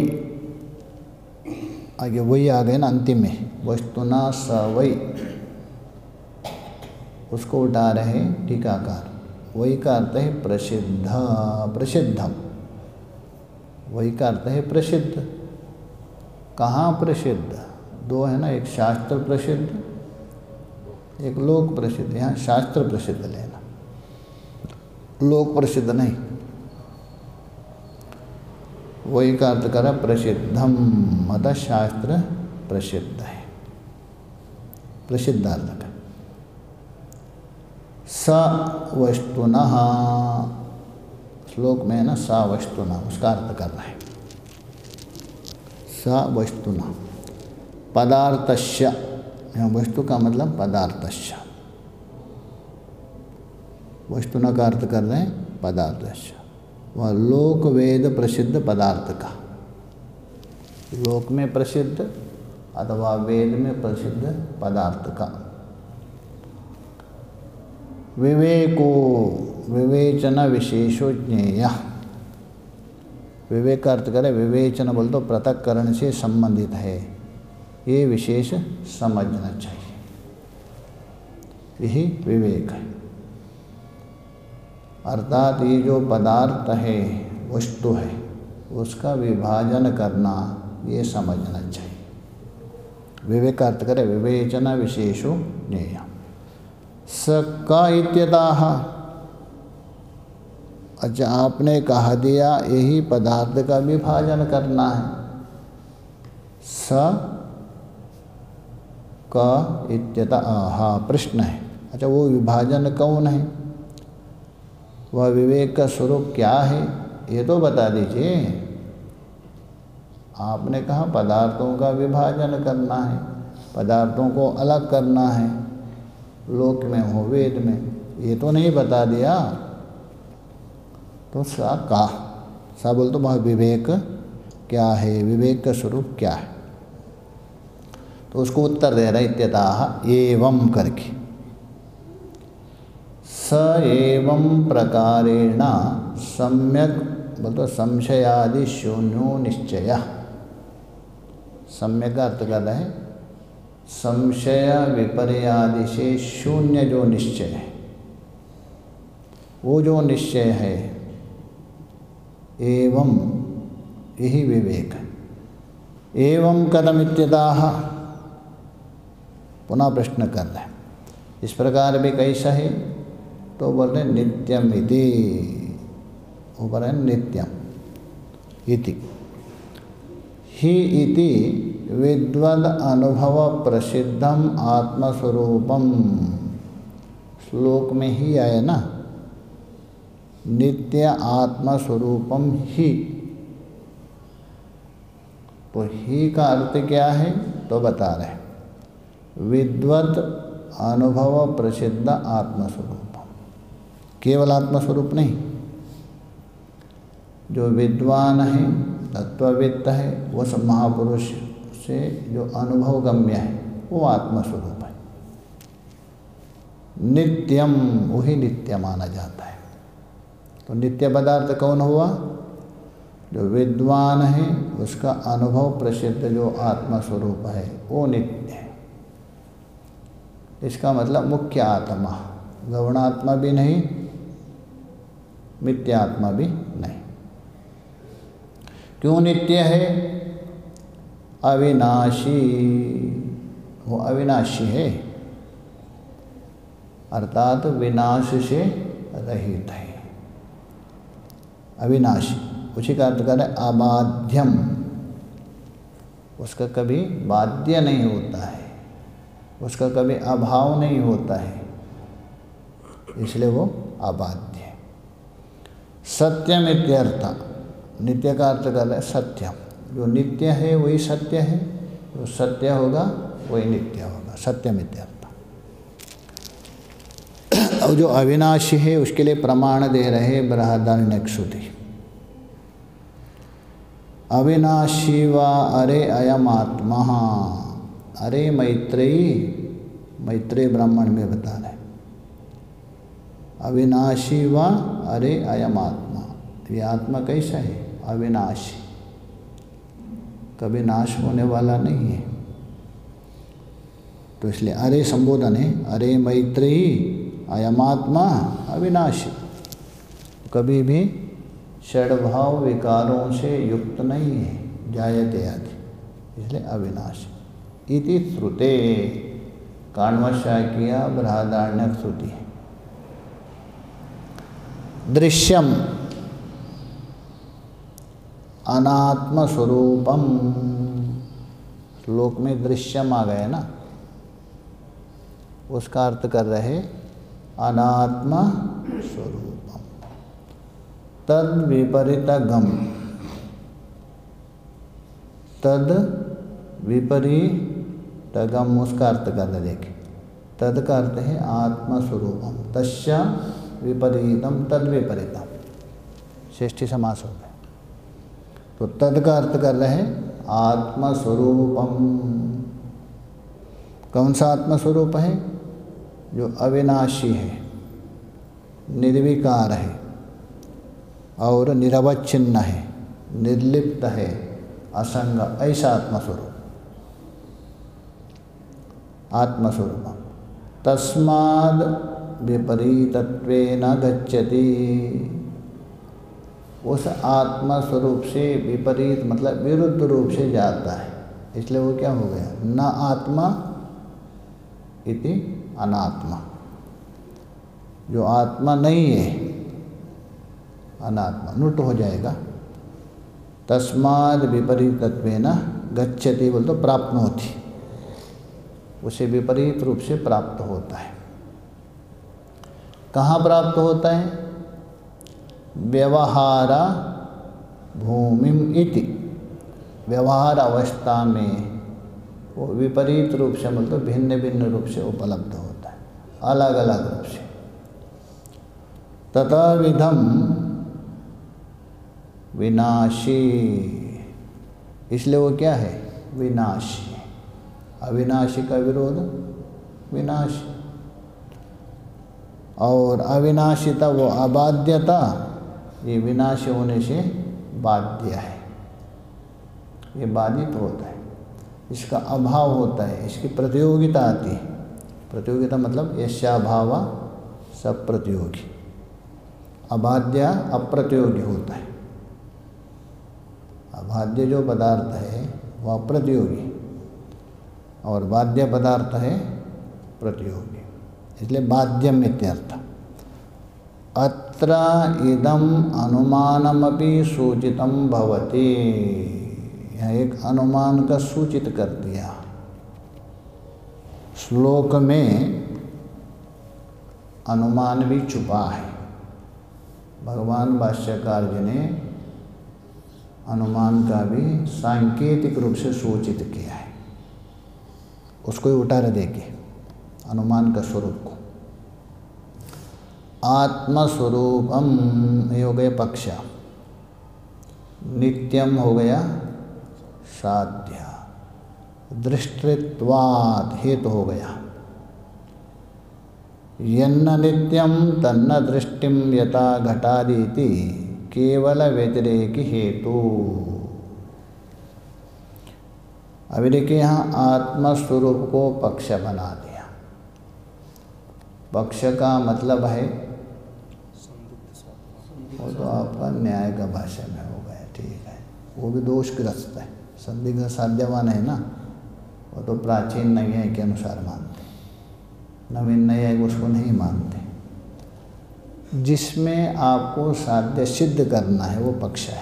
आगे वही आ गए ना अंतिम में, वस्तुना स वही, उसको उठा रहे टीकाकार। वही का अर्थ है प्रसिद्ध, प्रसिद्धम। वही का अर्थ है प्रसिद्ध। कहाँ प्रसिद्ध? दो है ना, एक शास्त्र प्रसिद्ध, एक लोक प्रसिद्ध। यहाँ शास्त्र प्रसिद्ध लेना, लोक प्रसिद्ध नहीं। वही का अर्थ करा प्रसिद्धम, मतलब शास्त्र प्रसिद्ध है, प्रसिद्ध अर्थ का। स वस्तुनः, श्लोक में है ना सा वस्तुनः, उसका अर्थ करना है। स वस्तुनः पदार्थस्य, यहाँ वस्तु का मतलब पदार्थस्य, वस्तुनः का अर्थ कर रहे हैं पदार्थस्य, वह लोक वेद प्रसिद्ध पदार्थ का, लोक में प्रसिद्ध अथवा वेद में प्रसिद्ध पदार्थ का। विवेको विवेचन विशेषो ज्ञेय, विवेक का अर्थ करें विवेचन बोल तो पृथक्करण से संबंधित है, ये विशेष समझना चाहिए, यही विवेक है। अर्थात ये जो पदार्थ है, वस्तु है, उसका विभाजन करना ये समझना चाहिए। विवेक का अर्थ करें विवेचन विशेषो ज्ञेय। स का इत्यतः, अच्छा आपने कहा दिया यही पदार्थ का विभाजन करना है। स का इत्यतः, हाँ प्रश्न है, अच्छा वो विभाजन कौन है, वह विवेक का स्वरूप क्या है, ये तो बता दीजिए। आपने कहा पदार्थों का विभाजन करना है, पदार्थों को अलग करना है, लोक में हो वेद में, ये तो नहीं बता दिया। तो सा का, सा बोल तो वह विवेक क्या है, विवेक का स्वरूप क्या है, तो उसको उत्तर दे रहा है इत्यतः एवं करके। स एवं प्रकारेण सम्यक बोल तो संशयादि शून्यो निश्चय, सम्यक का अर्थ कर रहे हैं संशय विपर्यादि से शून्य जो निश्चय है, वो जो निश्चय है, एवं यही विवेक है। एवं कथम इत्यतः, पुनः प्रश्न कर रहे हैं, इस प्रकार भी कैसा है, तो बोल रहे नित्यम इति, ऊपर है नित्यम इति। ही इति विद्वद अनुभव प्रसिद्धम आत्मस्वरूपम, श्लोक में ही आया ना, नित्य आत्मस्वरूपम ही, तो ही का अर्थ क्या है तो बता रहे हैं विद्वत अनुभव प्रसिद्ध आत्मस्वरूपम, केवल आत्मस्वरूप नहीं, जो विद्वान है, तत्ववित्त है, वो सब महापुरुष से जो अनुभव गम्य है, वो आत्मस्वरूप है। नित्यम, वही नित्य माना जाता है। तो नित्य पदार्थ कौन हुआ, जो विद्वान है, उसका अनुभव प्रसिद्ध जो आत्मस्वरूप है, वो नित्य है। इसका मतलब मुख्य आत्मा, गौणात्मा भी नहीं, मिथ्यात्मा भी नहीं। क्यों नित्य है, अविनाशी, वो अविनाशी है, अर्थात विनाश से रहित है, अविनाशी। उसी का अर्थ करें अबाध्यम, उसका कभी बाध्य नहीं होता है, उसका कभी अभाव नहीं होता है, इसलिए वो अबाध्य है। सत्यम इत्यर्थ, नित्य का अर्थ कर रहे सत्यम, जो नित्य है वही सत्य है, जो सत्य होगा वही नित्य होगा, सत्यम इत्यर्थ। और जो अविनाशी है उसके लिए प्रमाण दे रहे बृहदारण्यक श्रुति। अविनाशी व अरे अयम आत्मा, अरे मैत्रेयी, मैत्रेय ब्राह्मण में बता रहे अविनाशी व अरे अयम आत्मा, ये आत्मा कैसा है, अविनाशी, कभी नाश होने वाला नहीं है। तो इसलिए अरे संबोधन है, अरे मैत्रेयी अयमात्मा अविनाशी, कभी भी षड्भाव विकारों से युक्त नहीं है, जायते आदि, इसलिए अविनाशी। इति श्रुते, काण्वशाकिया बृहदारण्यक श्रुति है। दृश्यम, अनात्म स्वरूपम, श्लोक में दृश्यम आ गया ना, उसका अर्थ कर रहे अनात्म स्वरूपम। तद विपरीतगम, तद विपरीतगम उसका अर्थ कर रहे, देखिए तद का अर्थ है आत्मस्वरूपम, तस्य विपरीतम तद विपरीतम, षष्ठी समास हो गया। तो तद का अर्थ कर रहे हैं आत्मस्वरूपम। कौन सा आत्मस्वरूप है? जो अविनाशी है, निर्विकार है और निरवच्छिन्न है, निर्लिप्त है, असंग, ऐसा आत्मस्वरूप, आत्मस्वरूपम। तस्माद् विपरीतत्वेन गच्छति, उस आत्मा स्वरूप से विपरीत मतलब विरुद्ध रूप से जाता है, इसलिए वो क्या हो गया? न आत्मा इति अनात्मा, जो आत्मा नहीं है अनात्मा, नुट हो जाएगा। तस्माद् विपरीतत्वेन गच्छति बोल तो प्राप्नोति, उसे विपरीत रूप से प्राप्त होता है। कहाँ प्राप्त होता है? व्यवहार भूमिम इति, व्यवहार अवस्था में वो विपरीत रूप से मतलब भिन्न भिन्न रूप से उपलब्ध होता है, अलग अलग रूप से। तथाविधम विनाशी, इसलिए वो क्या है? विनाशी। अविनाशी का विरोध विनाशी, और अविनाशिता वो अबाध्यता, ये विनाशी होने से बाध्य है, ये बाधित होता है, इसका अभाव होता है, इसकी प्रतियोगिता आती है। प्रतियोगिता मतलब यस्याभाव सब प्रतियोगी, अबाध्य अप्रतियोगी होता है। अबाध्य जो पदार्थ है वह अप्रतियोगी और बाध्य पदार्थ है प्रतियोगी, इसलिए बाध्यम इत्यर्थ। अत्र इदम अनुमानमपि सूचितम भवति, यह एक अनुमान का सूचित कर दिया। श्लोक में अनुमान भी छुपा है, भगवान भाष्यकार जी ने अनुमान का भी सांकेतिक रूप से सूचित किया है, उसको ही उतार देके अनुमान का स्वरूप को। आत्मस्वरूपम ये हो गया पक्ष, नित्यम हो गया साध्य, दृष्टृत्वात् हेतु हो गया। यन्न नित्यम तन्न दृष्टिम यथा घटादीति केवल व्यतिरेकी हेतु। अभी देखिए यहाँ आत्मस्वरूप को पक्ष बना दिया। पक्ष का मतलब है, वो तो आपका न्याय का भाषा में हो गया, ठीक है, वो भी दोषग्रस्त है, संदिग्ध साध्यवान है ना, वो तो प्राचीन न्याय के अनुसार मानते, नवीन न्याय उसको नहीं मानते। जिसमें आपको साध्य सिद्ध करना है वो पक्ष है,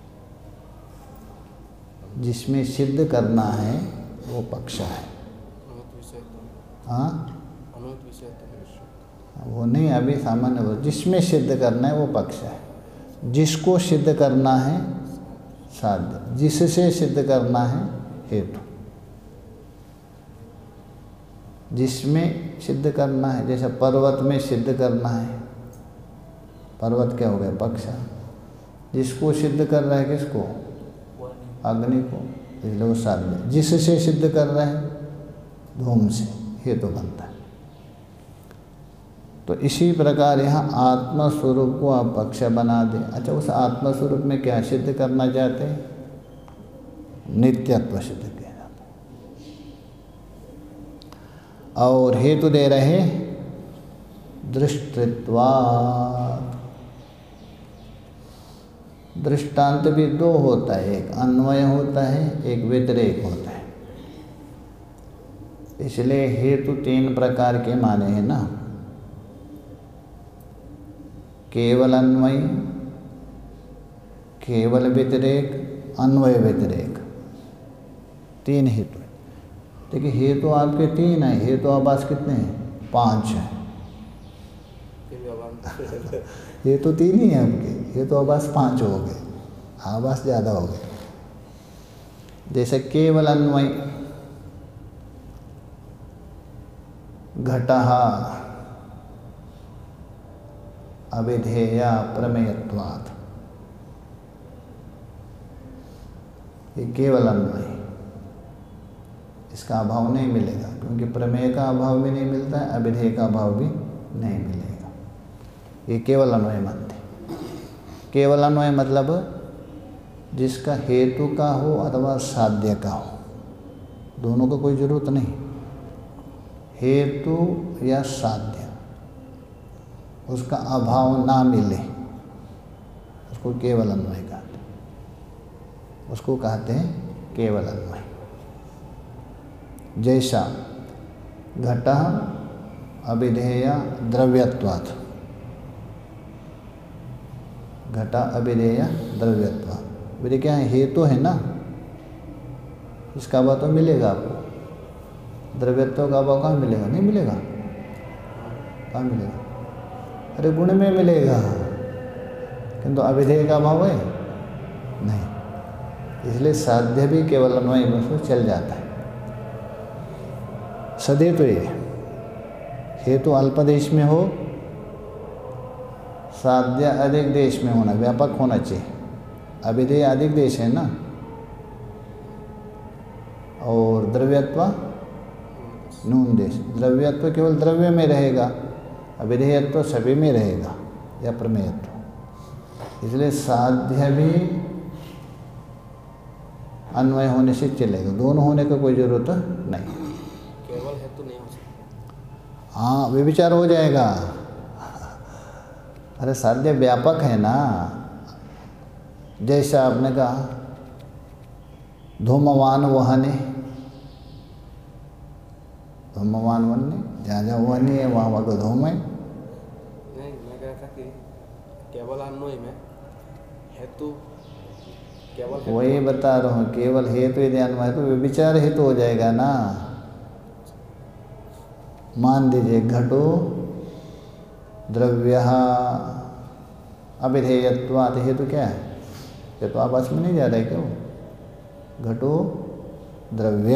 जिसमें सिद्ध करना है वो पक्ष है। हाँ वो नहीं, अभी सामान्य वो जिसमें सिद्ध करना है वो पक्ष है, जिसको सिद्ध करना है साध्य, जिससे सिद्ध करना है हेतु। जिसमें सिद्ध करना है, जैसे पर्वत में सिद्ध करना है, पर्वत क्या हो गया? पक्ष। जिसको सिद्ध कर रहा है किसको? अग्नि को, इसलिए वो साध्य। जिससे सिद्ध कर रहा है धूम से, हेतु बनता है। तो इसी प्रकार यहाँ आत्मस्वरूप को आप पक्ष बना दें। अच्छा, उस आत्मस्वरूप में क्या सिद्ध करना चाहते हैं? नित्यत्व सिद्ध किया जाता है। और हेतु दे रहे दृष्टृत्वात्। दृष्टांत भी दो होता है, एक अन्वय होता है, एक व्यतिरेक होता है। इसलिए हेतु तीन प्रकार के माने हैं ना, केवल अन्वय, केवल व्यतिरेक अन्वय व्यतिरेक, 3 हेतु है। देखिए हेतु आपके 3 हैं, हेतु आभास कितने हैं? 5 हैं। हेतु 3 ही है आपके, हेतु आभास 5 हो गए, आभास ज़्यादा हो गए। जैसे केवल अन्वय, घटः अविधेया प्रमेयत्वात्, ये केवल अन्वय, इसका अभाव नहीं मिलेगा, क्योंकि प्रमेय का अभाव भी नहीं मिलता है, अविधेय का अभाव भी नहीं मिलेगा। ये केवल अन्वय मानते हैं। केवल अन्वय मतलब जिसका हेतु का हो अथवा साध्य का हो, दोनों का कोई जरूरत नहीं, हेतु या साध्य उसका अभाव ना मिले उसको केवल अन्वय कहते हैं, उसको कहते हैं केवल अन्वय। जैसा घटः अविधेय द्रव्यत्वात्, घटा अविधेय द्रव्यत्वात्, वे क्या है? हेतु है ना, इसका अभाव तो मिलेगा आपको, द्रव्यत्व का अभाव कहाँ मिलेगा? नहीं मिलेगा। कहाँ मिलेगा? अरे गुण में मिलेगा, किंतु अविधेय का अभाव है नहीं, इसलिए साध्य भी केवल अन्वय में चल जाता है। सदे तो ये हेतु अल्पदेश में हो, साध्य अधिक देश में होना, व्यापक होना चाहिए। अविधेय अधिक देश है ना, और द्रव्यत्व न्यून देश। द्रव्यत्व केवल द्रव्य में रहेगा, अविधेयत्व सभी में रहेगा, या प्रमेयत्व। इसलिए साध्य भी अन्वय होने से चलेगा, दोनों होने का कोई जरूरत नहीं। केवल हेतु नहीं हो सकता। हाँ, व्यभिचार हो जाएगा। अरे साध्य व्यापक है ना, जैसा आपने कहा धूमवान वहने, धूमवान वहने, जहाँ जहाँ वहनी है वहाँ वहाँ को धूम है। नहीं, मैं कह रहा था कि केवल अन्वय में हेतु केवल, वही बता रहा हूँ, केवल हेतु यदि अन्वय है तो व्यभिचार हेतु हो जाएगा ना। मान दीजिए घटो द्रव्य अविधेयत्वात्, हेतु क्या है? ये तो आपस में नहीं जा रहा है क्यों? घटो द्रव्य,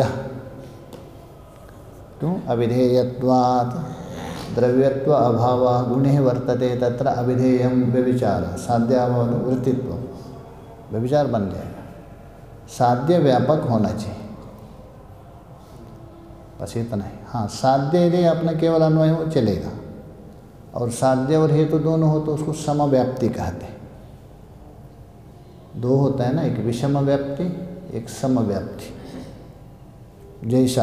क्यों? अविधेयत्वात्, द्रव्यत्व अभाव गुणे वर्तते तत्र अविधेयम व्यभिचार, साध्याभाव वृत्तित्व, व्यभिचार बन जाएगा। साध्य व्यापक होना चाहिए, बस इतना ही। हाँ, साध्य यदि अपना केवल अन्वय हो चलेगा, और साध्य और हेतु दोनों हो तो उसको समव्याप्ति कहते हैं। दो होता है ना, एक विषम व्याप्ति, एक समव्याप्ति। जैसा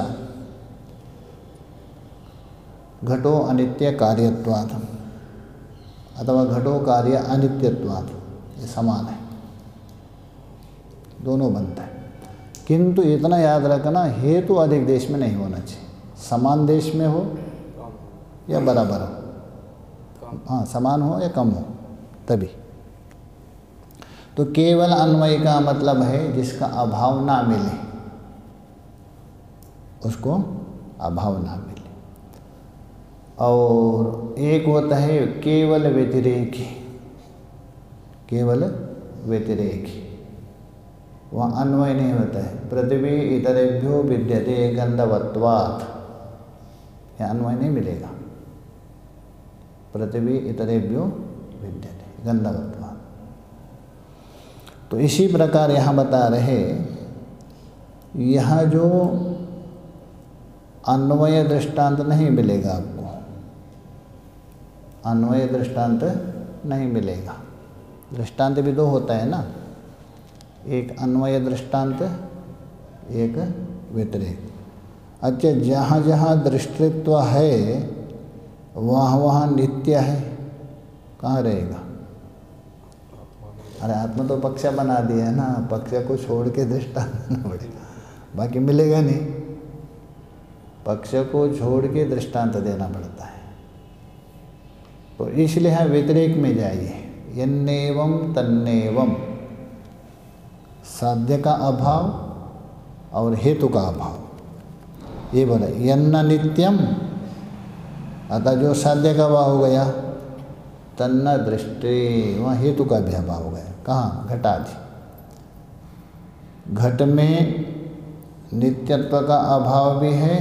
घटो अनित्य कार्यत्वात् अथवा घटो कार्य अनित्यत्वात्, ये समान है, दोनों बनता है। किंतु इतना याद रखना, हेतु अधिक देश में नहीं होना चाहिए, समान देश में हो या बराबर हो। हाँ, समान हो या कम हो तभी। तो केवल अन्वय का मतलब है जिसका अभाव ना मिले, उसको अभाव ना मिले। और एक होता है केवल व्यतिरेकी, केवल व्यतिरेकी, वहाँ अन्वय नहीं होता है। पृथ्वी इतरेभ्यो विद्यते गंधवत्वात्, यह अन्वय नहीं मिलेगा। पृथ्वी इतरेभ्यो विद्यते गंधवत्वात्। तो इसी प्रकार यहाँ बता रहे, यहाँ जो अन्वय दृष्टांत नहीं मिलेगा आपको, अन्वय दृष्टांत नहीं मिलेगा। दृष्टांत भी दो होता है ना, एक अन्वय दृष्टांत, एक व्यतिरेक। अच्छा, जहाँ जहाँ दृष्टित्व है वहाँ वहाँ नित्य है, कहाँ रहेगा? अरे आत्मा तो पक्ष बना दिया है ना, पक्ष को छोड़ के दृष्टांत देना पड़ेगा, बाकी मिलेगा नहीं। पक्ष को छोड़ के दृष्टांत देना पड़ता है। तो इसलिए व्यतिरेक में जाइए, यन्नेवम तन्नेवम, साध्य का अभाव और हेतु का अभाव। ये बोला यन्न नित्यम, अतः जो साध्य का अभाव हो गया, तन्न दृष्टि, वहाँ हेतु का भी अभाव हो गया। कहाँ? घटादि। घट में नित्यत्व का अभाव भी है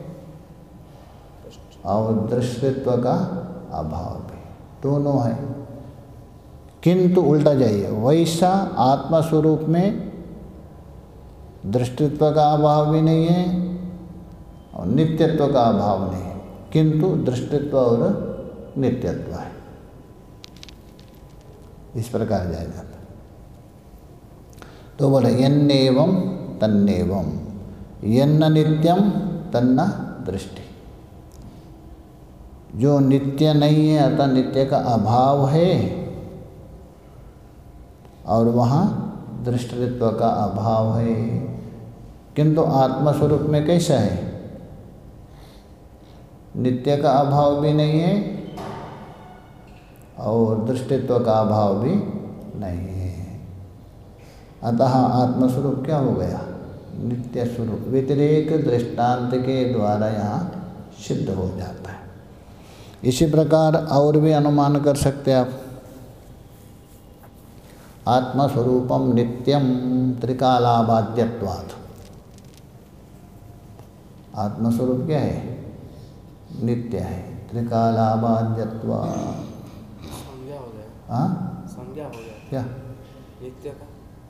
और दृष्टित्व का अभाव भी, दोनों है। किंतु उल्टा जाइए, वैसा आत्मस्वरूप में दृष्टित्व का अभाव भी नहीं है और नित्यत्व का अभाव नहीं है, किंतु दृष्टित्व और नित्यत्व है। इस प्रकार जाया जाता है। तो बोले यन्नेवं तन्नेवं, यन्न नित्यम तन्न दृष्टि। जो नित्य नहीं है अतः नित्य का अभाव है और वहाँ दृष्टित्व का अभाव है। किंतु आत्मस्वरूप में कैसा है? नित्य का अभाव भी नहीं है और दृष्टित्व का अभाव भी नहीं है। अतः आत्मस्वरूप क्या हो गया? नित्य स्वरूप। व्यतिरेक दृष्टांत के द्वारा यहाँ सिद्ध हो जाता है। इसी प्रकार और भी अनुमान कर सकते आप। आत्मस्वरूपम नित्यम त्रिकालाबाध्यत्वात्। आत्मस्वरूप क्या है? नित्य है, त्रिकालाबाध्यत्वात्। संज्ञा हो गया। हाँ, संज्ञा हो गया क्या नित्य का?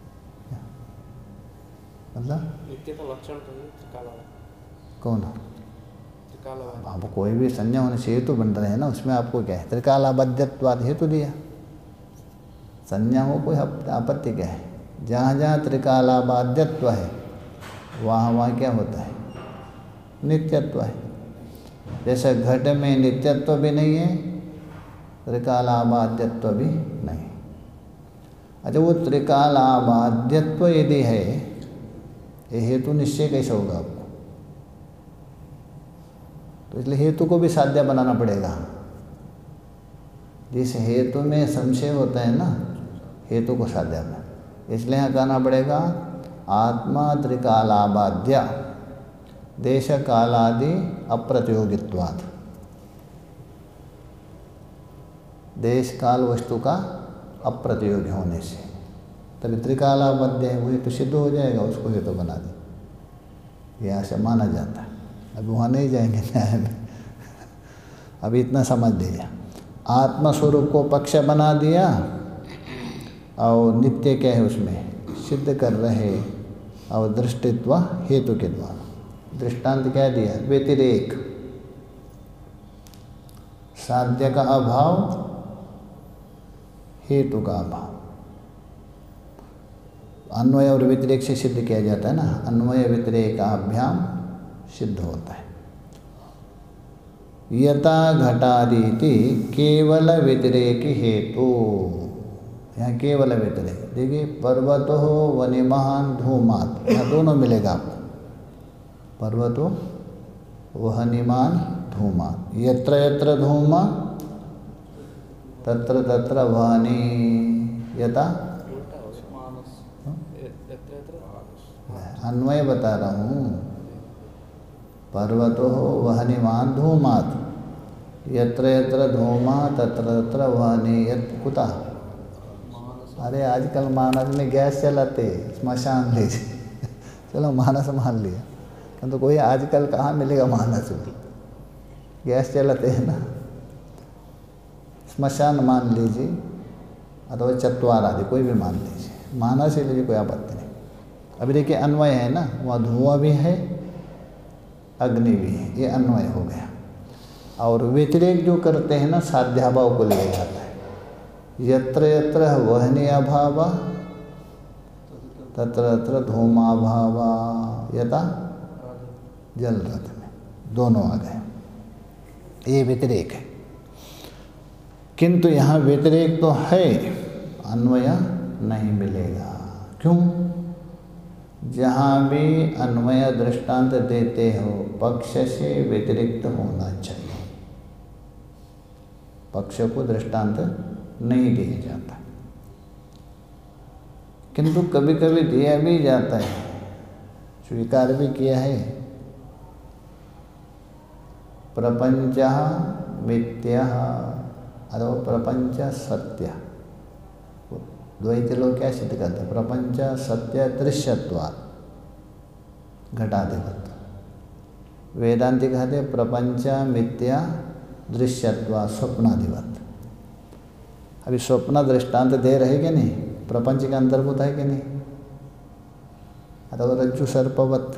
मतलब नित्य का लक्षण कहिए। त्रिकाला, कौन? त्रिकाला अब कोई भी संज्ञा होने से हेतु बन रहे हैं ना, उसमें आपको क्या है? त्रिकालाबाध्यत्वात् हेतु दिया। संज्ञा हो कोई आपत्ति क्या है? जहाँ जहाँ त्रिकालाबाध्यत्व है वहाँ वहाँ क्या होता है? नित्यत्व है। जैसे घट में नित्यत्व भी नहीं है, त्रिकालाबाध्यत्व भी नहीं। अच्छा, वो त्रिकालाबाध्यत्व यदि है, ये हेतु निश्चय कैसे होगा आपको? तो इसलिए हेतु को भी साध्य बनाना पड़ेगा। जिस हेतु में संशय होता है ना, हेतु को साध्य बना, इसलिए यहाँ कहना पड़ेगा आत्मा त्रिकालाबाध्य देश कालादि अप्रतियोगित्वात्। देश काल वस्तु का अप्रतियोगी होने से तभी त्रिकालाबद्ध है, वही तो सिद्ध हो जाएगा, उसको हेतु बना दे। यहाँ से माना जाता है। अभी वहाँ नहीं जाएंगे न्याय में, अभी इतना समझ दिया। आत्मस्वरूप को पक्ष बना दिया और नित्य क्या है उसमें सिद्ध कर रहे, और दृष्टित्व हेतु के द्वारा। दृष्टांत क्या दिया? व्यतिरेक, साध्य का अभाव, हेतु का अभाव। अन्वय और व्यतिरेक से सिद्ध किया जाता है ना, अन्वय व्यतिरेकाभ्याम सिद्ध होता है। यथा घटादीति केवल व्यतिरेक हेतु। यहाँ केवल व्यतिरेक देखिए, पर्वतो वनिमान धूमात्, यहाँ दोनों मिलेगा आपको। पर्वतो वहनिमान धूमात्। यत्र यत्र धूमा तत्र तत्र वहनी। यथा अन्वय बता रहा हूँ। पर्वतो वहनिमान धूमात्। यत्र यत्र धूमा तत्र तत्र वहनी। यत् कुतः? अरे आजकल मानस में गैस चलाते, स्मशान लीजिए। चलो मानस मान लिया, तो कोई आजकल कहाँ मिलेगा मानस में? गैस चलाते हैं ना। स्मशान मान लीजिए अथवा चत्वार आदि कोई भी मान लीजिए, मानस ही लीजिए, कोई आपत्ति नहीं। अभी देखिए अन्वय है ना, वहाँ धुआं भी है, अग्नि भी है, ये अन्वय हो गया। और व्यतिरेक जो करते हैं ना, साध्याभाव को ले जाता है। यत्र यत्र वहनी अभाव तत्र तत्र धूमाभाव। यथा जल रथ में, दोनों आ गए, ये व्यतिरेक है। किंतु यहाँ व्यतिरेक तो है, अन्वय नहीं मिलेगा। क्यों? जहाँ भी अन्वय दृष्टांत देते हो, पक्ष से व्यतिरिक्त होना चाहिए। पक्ष को दृष्टांत नहीं दिया जाता। किंतु कभी कभी दिया भी जाता है, स्वीकार भी किया है। प्रपंच मिथ्या अथवा प्रपंच सत्य, द्वैत लोग क्या सिद्ध करते हैं? प्रपंच सत्य दृश्यत्वात् घटाधिपत। वेदांति कहते हैं प्रपंच मिथ्या दृश्यत्वात् स्वप्नाधिपत। अभी स्वप्न दृष्टांत दे रहे कि नहीं? प्रपंच के अंतर्भूत है कि नहीं? अथवा रज्जु सर्पवत।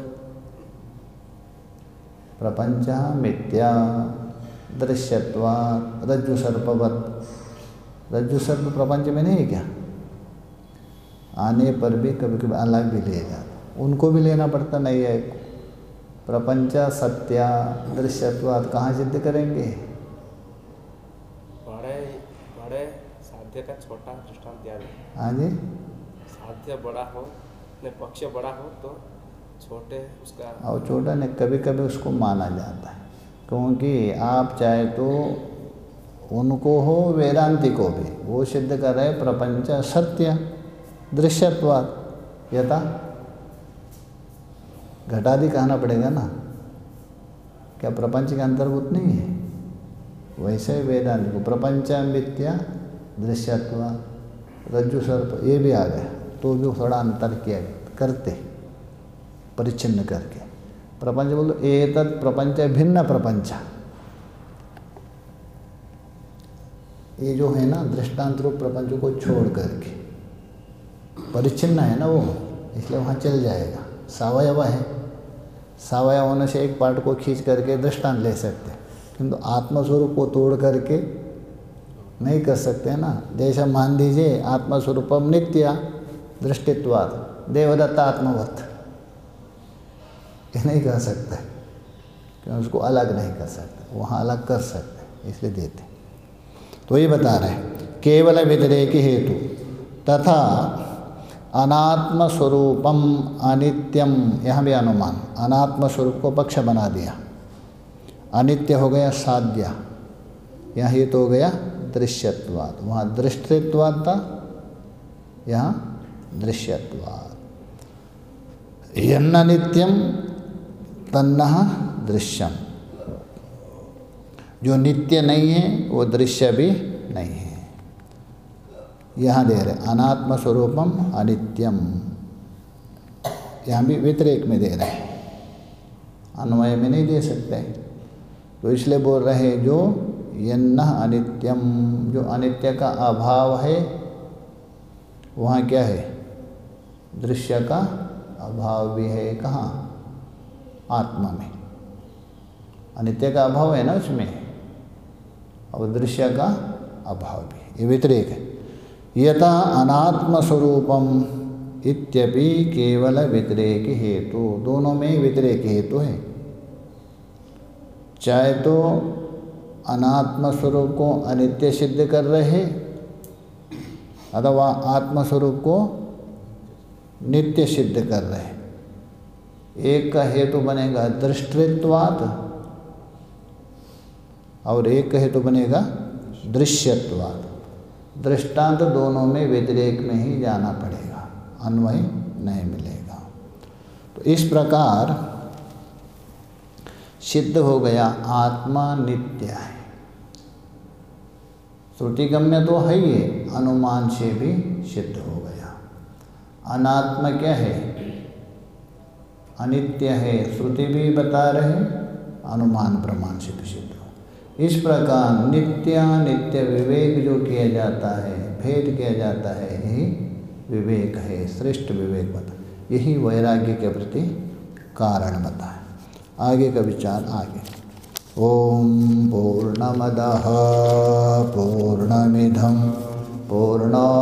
प्रपंच मिथ्या दृश्यत्वात् रज्जु सर्पवत। रज्जु सर्प प्रपंच में नहीं है क्या? आने पर भी कभी कभी अलग भी ले जाता, उनको भी लेना पड़ता नहीं है। प्रपंच सत्या दृश्यत्वात् कहाँ सिद्ध करेंगे? बड़े साध्य का छोटा दृष्टांत दिया जाए। हाँ जी, साध्य बड़ा हो, पक्ष बड़ा हो तो छोटे उसका, और छोटा नहीं, कभी कभी उसको माना जाता है, क्योंकि आप चाहे तो उनको हो वेदांति को भी वो सिद्ध कर रहे प्रपंच सत्य दृश्यत्वात् यथा घटादि कहना पड़ेगा ना, क्या प्रपंच के अंतर्भूत नहीं है? वैसे वेदांत को प्रपंच मिथ्या दृश्यत्वात् रज्जु सर्प ये भी आ गया, तो भी थोड़ा अंतर किया करते परिच्छिन्न करके। प्रपंच बोलो एतत् प्रपंच भिन्न प्रपंच, ये जो है ना दृष्टांत रूप प्रपंच को छोड़ करके परिच्छिन्न है ना वो, इसलिए वहाँ चल जाएगा। सावयव है, सावयव होने से एक पार्ट को खींच करके दृष्टांत ले सकते हैं, किंतु आत्मस्वरूप को तोड़ करके नहीं कर सकते हैं ना। जैसा मान दीजिए आत्मस्वरूपम नित्या दृष्टित्वात् देवदत्ता आत्मवत्, ये नहीं कह सकते, क्योंकि उसको अलग नहीं कर सकते, वहाँ अलग कर सकते, इसलिए देते। तो ये बता रहे हैं केवल व्यतिरेक हेतु तथा अनात्म स्वरूपम अनित्यम, यहाँ भी अनुमान अनात्म स्वरूप को पक्ष बना दिया। अनित्य हो गया साध्य, यहाँ ये तो हो गया दृश्यत्वात्, वहाँ दृष्टित्वात् था, यहाँ दृश्यत्वात्। यन्न नित्यम तन्नः दृश्यम, जो नित्य नहीं है वो दृश्य भी नहीं है। यहाँ दे रहे अनात्म स्वरूपम अनित्यम, यहाँ भी व्यतिरेक में दे रहे हैं, अन्वय में नहीं दे सकते, तो इसलिए बोल रहे हैं जो यन्न अनित्यम, जो अनित्य का अभाव है वहाँ क्या है? दृश्य का अभाव भी है। कहाँ? आत्मा में अनित्य का अभाव है ना उसमें, और दृश्य का अभाव भी, ये व्यतिरेक है। यथा अनात्म स्वरूपम इत्यपि केवल व्यतिरेक हेतु, दोनों में व्यतिरेक हेतु है। चाहे तो अनात्म स्वरूप को अनित्य सिद्ध कर रहे अथवा आत्म स्वरूप को नित्य सिद्ध कर रहे। एक का हेतु बनेगा दृष्टित्वात् और एक का हेतु बनेगा दृश्यत्वात्। दृष्टांत दोनों में व्यतिरेक में ही जाना पड़ेगा, अन्वय नहीं मिलेगा। तो इस प्रकार सिद्ध हो गया आत्मा नित्य है। श्रुतिगम्य तो है ही, अनुमान से भी सिद्ध हो गया। अनात्मा क्या है? अनित्य है, श्रुति भी बता रहे, अनुमान प्रमाण से भी सिद्ध हो। इस प्रकार नित्य विवेक जो किया जाता है, भेद किया जाता है, यही विवेक है, श्रेष्ठ विवेक बता, यही वैराग्य के प्रति कारण बताए। आगे का विचार आगे। ओम पूर्णमदः पूर्णमिदं पूर्णात्